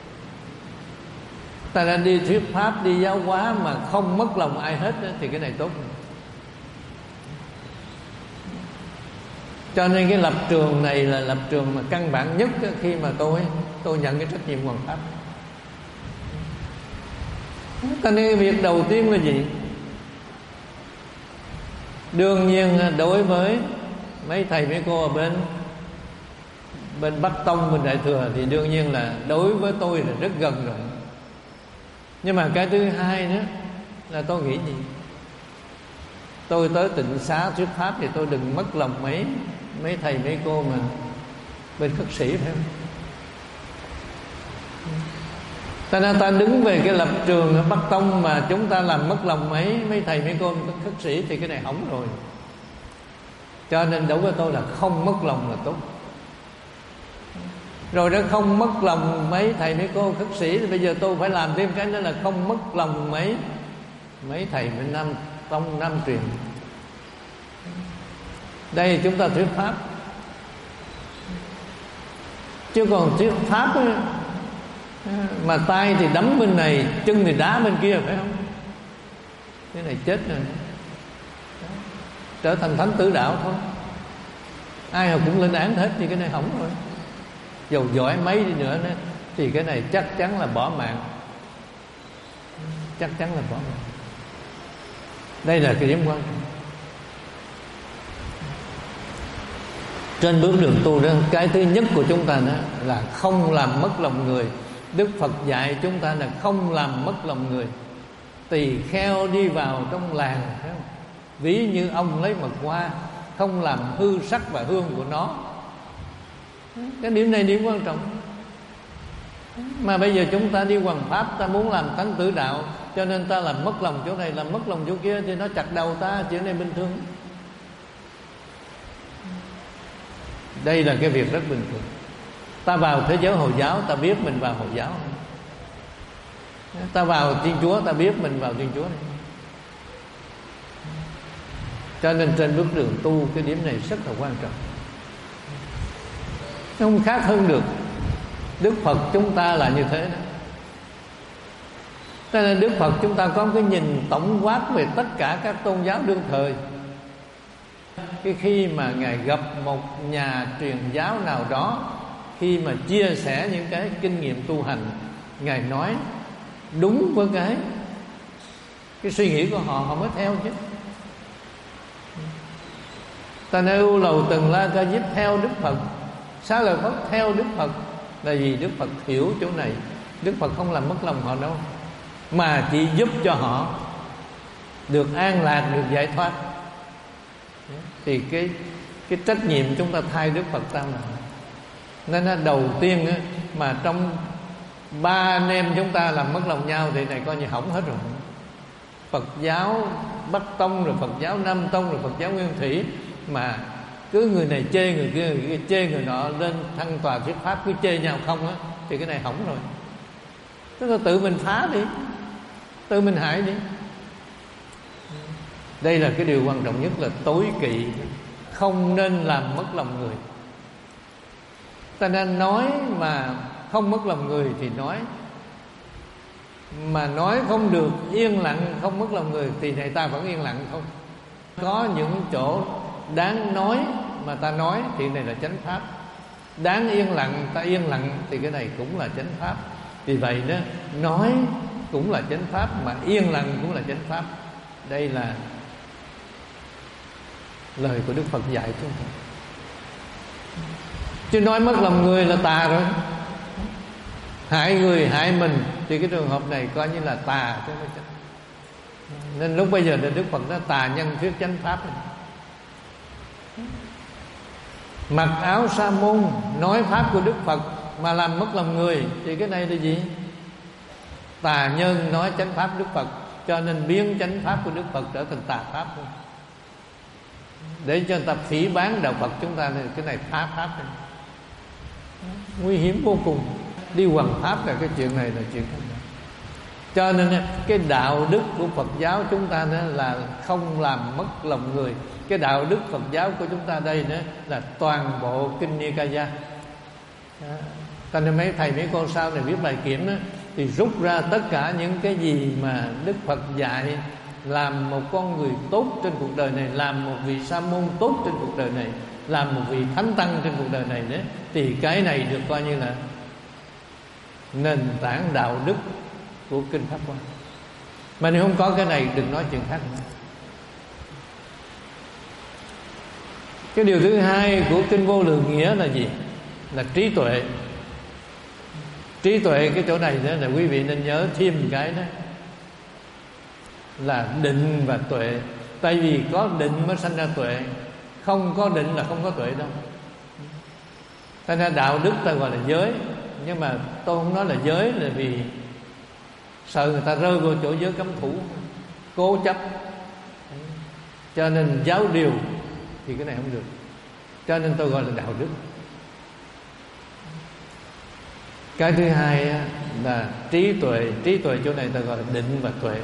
Ta đã đi thuyết pháp, đi giáo hóa mà không mất lòng ai hết đó, thì cái này tốt. Cho nên cái lập trường này là lập trường mà căn bản nhất đó, khi mà tôi tôi nhận cái trách nhiệm hoàn pháp. Cho nên việc đầu tiên là gì? Đương nhiên đối với mấy thầy mấy cô ở bên bên Bắc Tông, bên Đại Thừa thì đương nhiên là đối với tôi là rất gần rồi. Nhưng mà cái thứ hai nữa là tôi nghĩ gì? Tôi tới Tịnh Xá thuyết pháp thì tôi đừng mất lòng mấy mấy thầy mấy cô mà bên khất sĩ, phải không? Ta nên ta đứng về cái lập trường ở Bắc Tông mà chúng ta làm mất lòng mấy mấy thầy mấy cô khất sĩ thì cái này hỏng rồi. Cho nên đối với tôi là không mất lòng là tốt. Rồi đã không mất lòng mấy thầy mấy cô khất sĩ thì bây giờ tôi phải làm thêm cái nữa là không mất lòng mấy mấy thầy bên Nam Tông Nam truyền. Đây chúng ta thuyết pháp, chứ còn thuyết pháp ấy, mà tay thì đấm bên này, chân thì đá bên kia, phải không? Cái này chết rồi, trở thành thánh tử đạo thôi. Ai họ cũng lên án hết thì cái này hỏng rồi. Dầu giỏi mấy đi nữa đó, thì cái này chắc chắn là bỏ mạng, chắc chắn là bỏ mạng. Đây là cái điểm quan trọng. Trên bước đường tu đó, cái thứ nhất của chúng ta đó là không làm mất lòng người. Đức Phật dạy chúng ta là không làm mất lòng người. Tỳ kheo đi vào trong làng, ví như ông lấy mật hoa, không làm hư sắc và hương của nó. Cái điểm này điểm quan trọng. Mà bây giờ chúng ta đi hoằng pháp, ta muốn làm thánh tử đạo, cho nên ta làm mất lòng chỗ này, làm mất lòng chỗ kia, thì nó chặt đầu ta, chuyện này bình thường. Đây là cái việc rất bình thường. Ta vào thế giới Hồi giáo, ta biết mình vào Hồi giáo. Ta vào Thiên Chúa, ta biết mình vào Thiên Chúa này. Cho nên trên bước đường tu, cái điểm này rất là quan trọng, không khác hơn được. Đức Phật chúng ta là như thế đó. Cho nên Đức Phật chúng ta có cái nhìn tổng quát về tất cả các tôn giáo đương thời. Cái khi mà Ngài gặp một nhà truyền giáo nào đó, khi mà chia sẻ những cái kinh nghiệm tu hành, Ngài nói đúng với cái cái suy nghĩ của họ, họ mới theo chứ. Ta nên ưu lầu từng la ca diếp theo Đức Phật. Sao là Phật theo Đức Phật? Là vì Đức Phật hiểu chỗ này. Đức Phật không làm mất lòng họ đâu, mà chỉ giúp cho họ được an lạc, được giải thoát. Thì cái cái trách nhiệm chúng ta thay Đức Phật ta là. Nên là đầu tiên á, mà trong ba anh em chúng ta làm mất lòng nhau thì này coi như hỏng hết rồi. Phật giáo Bắc Tông, rồi Phật giáo Nam Tông, rồi Phật giáo Nguyên Thủy, mà cứ người này chê người kia, người kia chê người nọ, lên thăng tòa thuyết pháp cứ chê nhau không á, thì cái này hỏng rồi. Tức là tự mình phá đi, tự mình hại đi. Đây là cái điều quan trọng nhất, là tối kỵ, không nên làm mất lòng người. Ta nên nói mà không mất lòng người thì nói, mà nói không được, yên lặng không mất lòng người thì này ta vẫn yên lặng thôi. Có những chỗ đáng nói mà ta nói thì này là chánh pháp. Đáng yên lặng ta yên lặng thì cái này cũng là chánh pháp. Vì vậy đó, nói cũng là chánh pháp, mà yên lặng cũng là chánh pháp. Đây là lời của Đức Phật dạy chúng ta. Chứ nói mất lòng người là tà rồi, hại người hại mình, thì cái trường hợp này coi như là tà chứ không phải. Nên lúc bây giờ thì Đức Phật nói tà nhân thuyết chánh pháp này. Mặc áo sa môn nói pháp của Đức Phật mà làm mất lòng người thì cái này là gì? Tà nhân nói chánh pháp Đức Phật, cho nên biến chánh pháp của Đức Phật trở thành tà pháp thôi, để cho người ta phỉ báng đạo Phật chúng ta. Thì cái này phá pháp này, nguy hiểm vô cùng. Đi hoằng pháp là cái chuyện này là chuyện không. Cho nên cái đạo đức của Phật giáo chúng ta đó là không làm mất lòng người. Cái đạo đức Phật giáo của chúng ta đây đó là toàn bộ kinh Nikaya. Cho nên mấy thầy mấy cô sau này viết bài kiểm đó, thì rút ra tất cả những cái gì mà Đức Phật dạy làm một con người tốt trên cuộc đời này, làm một vị sa môn tốt trên cuộc đời này, làm một vị thánh tăng trên cuộc đời này đấy, thì cái này được coi như là nền tảng đạo đức của kinh Pháp Hoa. Mà nếu không có cái này đừng nói chuyện khác nữa. Cái điều thứ hai của kinh Vô Lượng Nghĩa là gì? Là trí tuệ. Trí tuệ cái chỗ này đó là quý vị nên nhớ thêm cái đó là định và tuệ. Tại vì có định mới sanh ra tuệ, không có định là không có tuệ đâu. Tại nên đạo đức ta gọi là giới, nhưng mà tôi không nói là giới là vì sợ người ta rơi vô chỗ giới cấm thủ, cố chấp, cho nên giáo điều thì cái này không được. Cho nên tôi gọi là đạo đức. Cái thứ hai là trí tuệ. Trí tuệ chỗ này ta gọi là định và tuệ.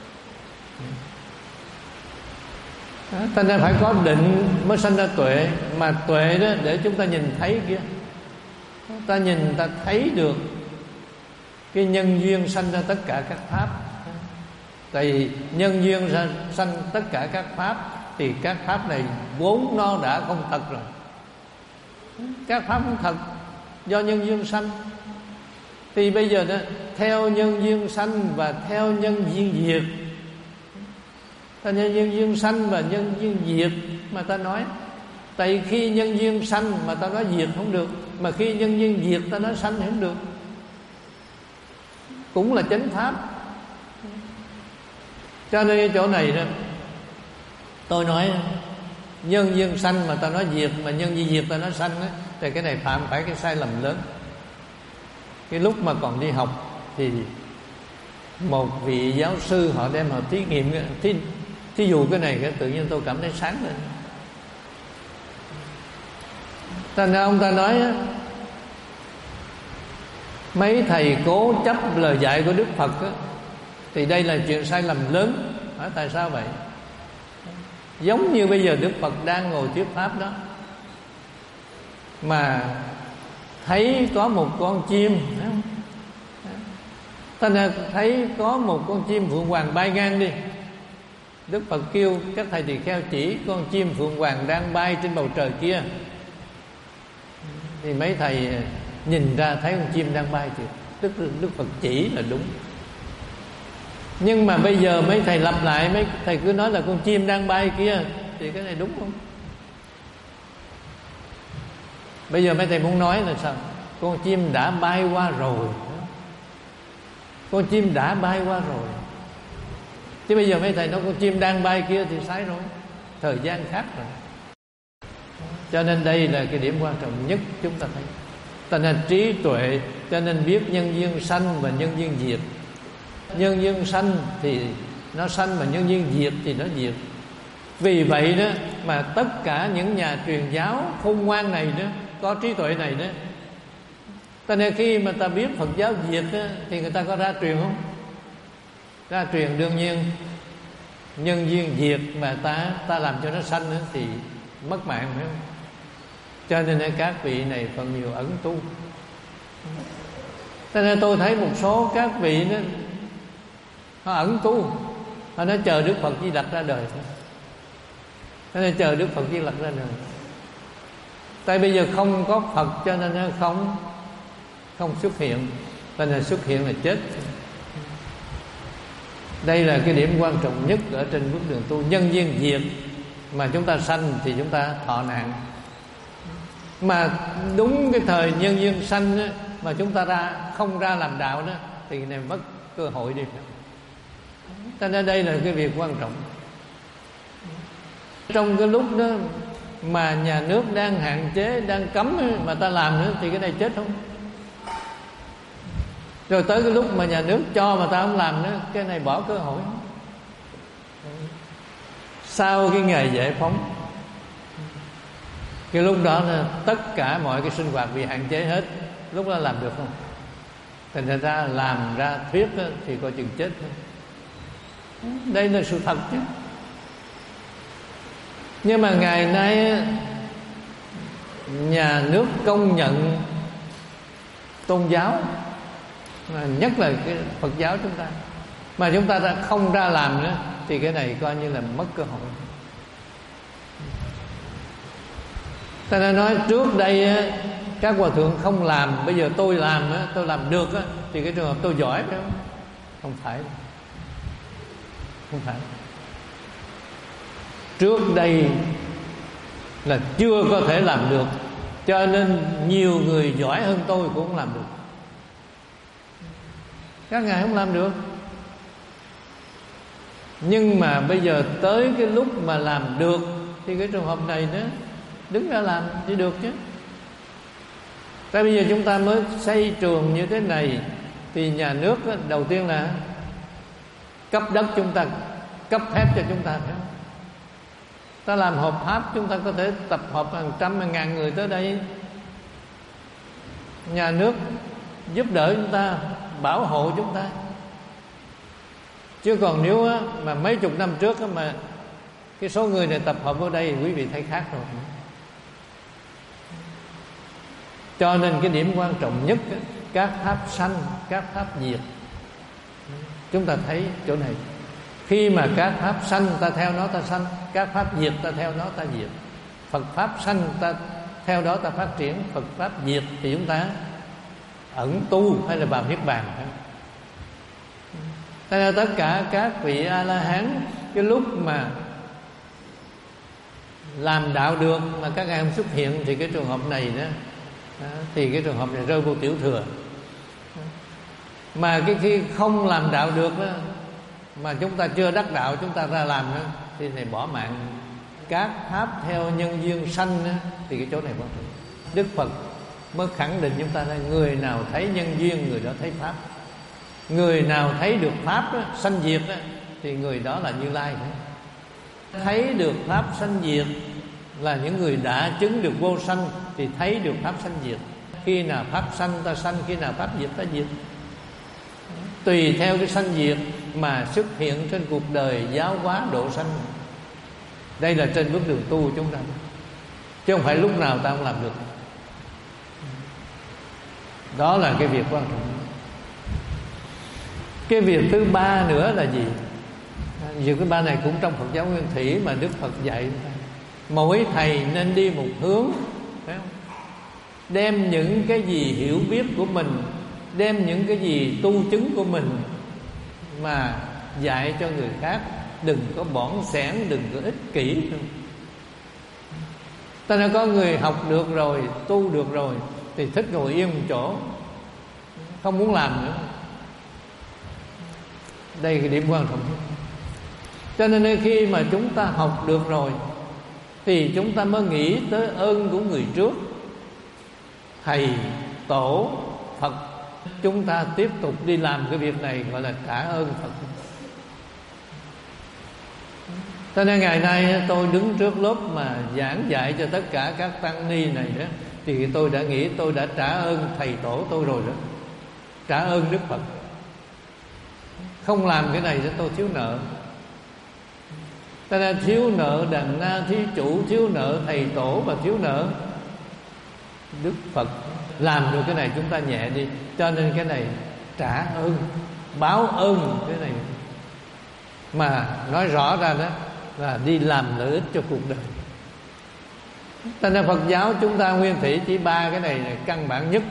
Ta nên phải có định mới sanh ra tuệ. Mà tuệ đó để chúng ta nhìn thấy kia, ta nhìn ta thấy được cái nhân duyên sanh ra tất cả các pháp. Tại vì nhân duyên sanh tất cả các pháp thì các pháp này vốn nó đã không thật rồi. Các pháp không thật do nhân duyên sanh. Thì bây giờ đó, theo nhân duyên sanh và theo nhân duyên diệt. Ta nhân duyên sanh và nhân duyên diệt mà ta nói. Tại khi nhân duyên sanh mà ta nói diệt không được, mà khi nhân duyên diệt ta nói sanh không được. Cũng là chánh pháp. Cho nên chỗ này đó, tôi nói nhân duyên sanh mà ta nói diệt, mà nhân duyên diệt ta nói sanh đó, thì cái này phạm phải cái sai lầm lớn. Cái lúc mà còn đi học thì một vị giáo sư họ đem họ thí nghiệm, thí, thí dụ cái này cái tự nhiên tôi cảm thấy sáng lên. Thành ra ông ta nói mấy thầy cố chấp lời dạy của Đức Phật á, thì đây là chuyện sai lầm lớn. Hỏi tại sao vậy? Giống như bây giờ Đức Phật đang ngồi thuyết pháp đó, mà thấy có một con chim, ta thấy có một con chim phượng hoàng bay ngang đi. Đức Phật kêu các thầy tỳ kheo chỉ con chim phượng hoàng đang bay trên bầu trời kia. Thì mấy thầy nhìn ra thấy con chim đang bay thì Đức, Đức Phật chỉ là đúng. Nhưng mà bây giờ mấy thầy lặp lại, mấy thầy cứ nói là con chim đang bay kia, thì cái này đúng không? Bây giờ mấy thầy muốn nói là sao? Con chim đã bay qua rồi. Con chim đã bay qua rồi. Chứ bây giờ mấy thầy nói con chim đang bay kia thì sai rồi. Thời gian khác rồi. Cho nên đây là cái điểm quan trọng nhất chúng ta thấy. Ta nên trí tuệ, cho nên biết nhân duyên sanh và nhân duyên diệt. Nhân duyên sanh thì nó sanh, mà nhân duyên diệt thì nó diệt. Vì vậy đó mà tất cả những nhà truyền giáo khôn ngoan này đó, có trí tuệ này đó, cho nên khi mà ta biết Phật giáo diệt đó, thì người ta có ra truyền không? Ra truyền đương nhiên. Nhân duyên diệt mà ta ta làm cho nó sanh đó, thì mất mạng, phải không? Cho nên các vị này phần nhiều ẩn tu. Cho nên tôi thấy một số các vị đó, họ ẩn tu, họ nói chờ Đức Phật Di Lặc ra đời thôi. Cho nên chờ Đức Phật Di Lặc ra đời. Tại bây giờ không có Phật cho nên nó không không xuất hiện. Cho nên xuất hiện là chết. Đây là cái điểm quan trọng nhất ở trên bước đường tu. Nhân duyên diệt mà chúng ta sanh thì chúng ta thọ nạn. Mà đúng cái thời nhân duyên sanh đó, mà chúng ta ra không ra làm đạo đó, thì này mất cơ hội đi. Cho nên đây là cái việc quan trọng. Trong cái lúc đó mà nhà nước đang hạn chế, đang cấm mà ta làm nữa, thì cái này chết không? Rồi tới cái lúc mà nhà nước cho mà ta không làm nữa, cái này bỏ cơ hội. Sau cái ngày giải phóng, cái lúc đó là tất cả mọi cái sinh hoạt bị hạn chế hết. Lúc đó làm được không? Thành ra làm ra thuyết thì coi chừng chết. Đây là sự thật chứ. Nhưng mà ngày nay nhà nước công nhận tôn giáo, nhất là cái Phật giáo chúng ta, mà chúng ta đã không ra làm nữa, thì cái này coi như là mất cơ hội. Ta đã nói trước đây các hòa thượng không làm, bây giờ tôi làm, tôi làm được, thì cái trường hợp tôi giỏi phải không? Không phải. Không phải. Trước đây là chưa có thể làm được, cho nên nhiều người giỏi hơn tôi cũng không làm được. Các ngài không làm được. Nhưng mà bây giờ tới cái lúc mà làm được, thì cái trường hợp này nữa đứng ra làm thì được chứ. Tại bây giờ chúng ta mới xây trường như thế này, thì nhà nước đầu tiên là cấp đất chúng ta, cấp phép cho chúng ta, phải không? Ta làm hợp pháp, chúng ta có thể tập hợp hàng trăm hàng ngàn người tới đây. Nhà nước giúp đỡ chúng ta, bảo hộ chúng ta. Chứ còn nếu mà mấy chục năm trước mà cái số người này tập hợp ở đây, quý vị thấy khác rồi. Cho nên cái điểm quan trọng nhất, các pháp sanh, các pháp diệt. Chúng ta thấy chỗ này, khi mà các pháp sanh ta theo nó ta sanh, các pháp diệt ta theo nó ta diệt. Phật pháp sanh ta theo đó ta phát triển, Phật pháp diệt thì chúng ta ẩn tu hay là vào niết bàn. Thế nên tất cả các vị A-la-hán, cái lúc mà làm đạo được mà các ngài không xuất hiện, thì cái trường hợp này đó, thì cái trường hợp này rơi vô tiểu thừa. Mà cái khi không làm đạo được đó, mà chúng ta chưa đắc đạo, chúng ta ra làm đó, thì này bỏ mạng. Các pháp theo nhân duyên sanh đó, thì cái chỗ này quan trọng. Đức Phật mới khẳng định chúng ta là người nào thấy nhân duyên, người đó thấy pháp. Người nào thấy được pháp đó, sanh diệt đó, thì người đó là Như Lai. Thấy được pháp sanh diệt là những người đã chứng được vô sanh, thì thấy được pháp sanh diệt. Khi nào pháp sanh ta sanh, khi nào pháp diệt ta diệt. Tùy theo cái sanh diệt mà xuất hiện trên cuộc đời giáo hóa độ sanh. Đây là trên bước đường tu của chúng ta, chứ không phải lúc nào ta không làm được. Đó là cái việc quan trọng. Cái việc thứ ba nữa là gì? Việc thứ ba này cũng trong Phật giáo Nguyên Thủy mà Đức Phật dạy. Mỗi thầy nên đi một hướng, phải không? Đem những cái gì hiểu biết của mình, đem những cái gì tu chứng của mình mà dạy cho người khác. Đừng có bỏn sẻn, đừng có ích kỷ. Ta đã có người học được rồi, tu được rồi, thì thích ngồi yên một chỗ, không muốn làm nữa. Đây là cái điểm quan trọng. Cho nên khi mà chúng ta học được rồi, thì chúng ta mới nghĩ tới ơn của người trước, thầy, tổ, Phật. Chúng ta tiếp tục đi làm cái việc này, gọi là trả ơn Phật. Cho nên ngày nay tôi đứng trước lớp mà giảng dạy cho tất cả các tăng ni này đó, thì tôi đã nghĩ tôi đã trả ơn thầy tổ tôi rồi đó, trả ơn Đức Phật. Không làm cái này thì tôi thiếu nợ. Ta đã thiếu nợ đàn na thí chủ, thiếu nợ thầy tổ và thiếu nợ Đức Phật. Làm được cái này chúng ta nhẹ đi. Cho nên cái này trả ơn, báo ơn cái này. Mà nói rõ ra đó là đi làm lợi ích cho cuộc đời. Cho nên Phật giáo chúng ta Nguyên Thủy chỉ ba cái này là căn bản nhất.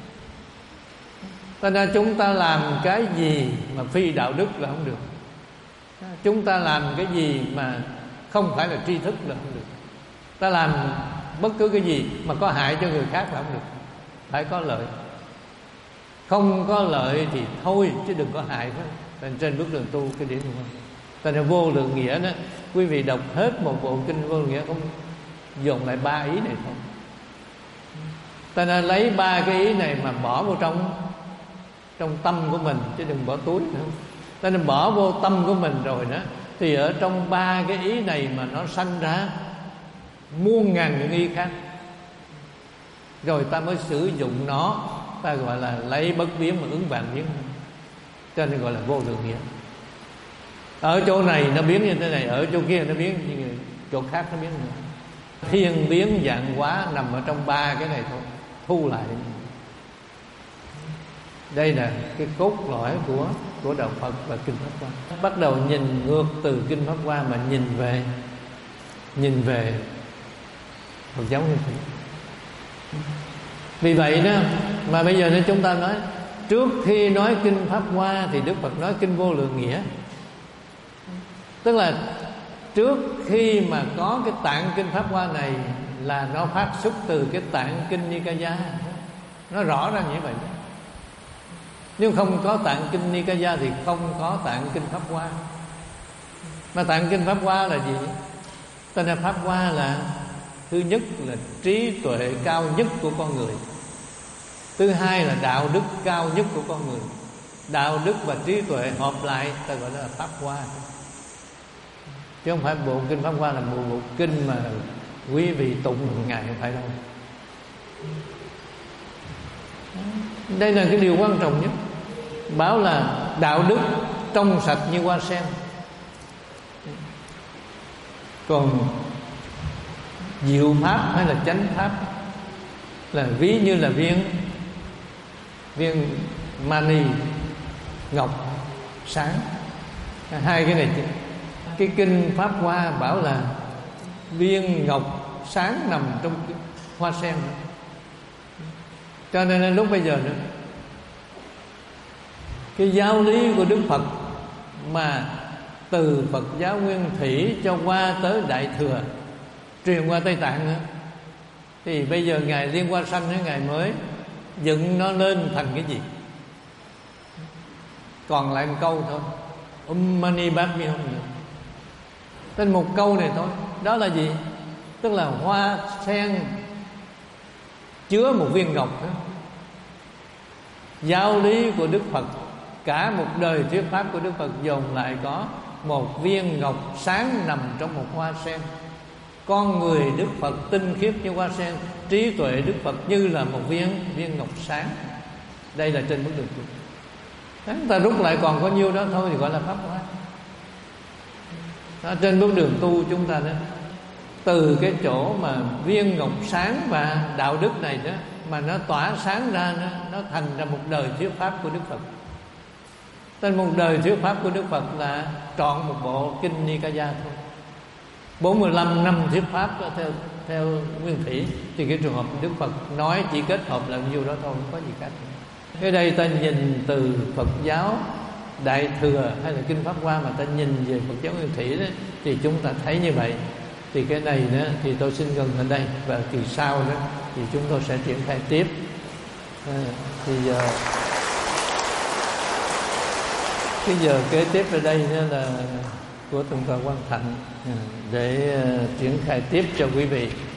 Cho nên chúng ta làm cái gì mà phi đạo đức là không được. Chúng ta làm cái gì mà không phải là tri thức là không được. Ta làm bất cứ cái gì mà có hại cho người khác là không được. Phải có lợi. Không có lợi thì thôi, chứ đừng có hại. Nên trên bước đường tu cái điểm này. Cho nên vô lượng nghĩa đó, quý vị đọc hết một bộ kinh vô lượng nghĩa không dùng lại ba ý này không. Ta nên lấy ba cái ý này mà bỏ vào trong trong tâm của mình, chứ đừng bỏ túi nữa. Ta nên bỏ vô tâm của mình rồi đó, thì ở trong ba cái ý này mà nó sanh ra muôn ngàn những ý khác, rồi ta mới sử dụng nó ta gọi là lấy bất biến mà ứng vạn biến, cho nên gọi là vô lượng nghĩa. Ở chỗ này nó biến như thế này, ở chỗ kia nó biến như chỗ khác nó biến nữa. Thiên biến vạn hóa nằm ở trong ba cái này thôi, thu lại. Đây là cái cốt lõi của của đạo Phật và kinh Pháp Hoa. Bắt đầu nhìn ngược từ kinh Pháp Hoa mà nhìn về nhìn về Phật giáo Nguyên Thủy. Vì vậy đó mà bây giờ nếu chúng ta nói trước khi nói kinh Pháp Hoa thì Đức Phật nói kinh Vô Lượng Nghĩa. Tức là trước khi mà có cái tạng kinh Pháp Hoa này là nó phát xuất từ cái tạng kinh Nikaya. Nó rõ ra như vậy. Nếu không có tạng kinh Nikaya thì không có tạng kinh Pháp Hoa. Mà tạng kinh Pháp Hoa là gì? Tên là Pháp Hoa là thứ nhất là trí tuệ cao nhất của con người. Thứ hai là đạo đức cao nhất của con người. Đạo đức và trí tuệ hợp lại ta gọi là Pháp Hoa. Chứ không phải bộ kinh Pháp Hoa là một bộ kinh mà quý vị tụng một ngày, không phải đâu. Đây là cái điều quan trọng nhất. Bảo là đạo đức trong sạch như hoa sen. Còn diệu pháp hay là chánh pháp là ví như là viên viên mani ngọc sáng. Hai cái này, cái kinh Pháp Hoa bảo là viên ngọc sáng nằm trong hoa sen. Cho nên lúc bây giờ nữa, cái giáo lý của Đức Phật mà từ Phật giáo Nguyên Thủy cho qua tới Đại Thừa, truyền qua Tây Tạng nữa, thì bây giờ Ngài Liên Hoa Sanh với Ngài mới dựng nó lên thành cái gì? Còn lại một câu thôi, Um Mani Padme Hum. Tên một câu này thôi. Đó là gì? Tức là hoa sen chứa một viên ngọc đó. Giáo lý của Đức Phật, cả một đời thuyết pháp của Đức Phật dồn lại có một viên ngọc sáng nằm trong một hoa sen. Con người Đức Phật tinh khiết như hoa sen, trí tuệ Đức Phật như là một viên viên ngọc sáng. Đây là trên bước đường tu. Chúng ta rút lại còn có nhiêu đó thôi thì gọi là Pháp Hoa. Đó, trên bước đường tu chúng ta đó, từ cái chỗ mà viên ngọc sáng và đạo đức này đó mà nó tỏa sáng ra, nó, nó thành ra một đời thuyết pháp của Đức Phật. Tên một đời thuyết pháp của Đức Phật là trọn một bộ kinh Nikaya thôi. bốn mươi lăm năm thuyết pháp theo theo Nguyên Thủy, thì cái trường hợp Đức Phật nói chỉ kết hợp là nhiêu đó thôi, không có gì khác. Cái đây ta nhìn từ Phật giáo Đại Thừa hay là kinh Pháp Hoa mà ta nhìn về Phật giáo Nguyên Thủy đó, thì chúng ta thấy như vậy. Thì cái này đó thì tôi xin ngừng ở đây, và kỳ sau đó thì chúng tôi sẽ triển khai tiếp. À, thì giờ cái giờ kế tiếp ở đây đó là của Thượng tọa Quang Thạnh, để uh, triển khai tiếp cho quý vị.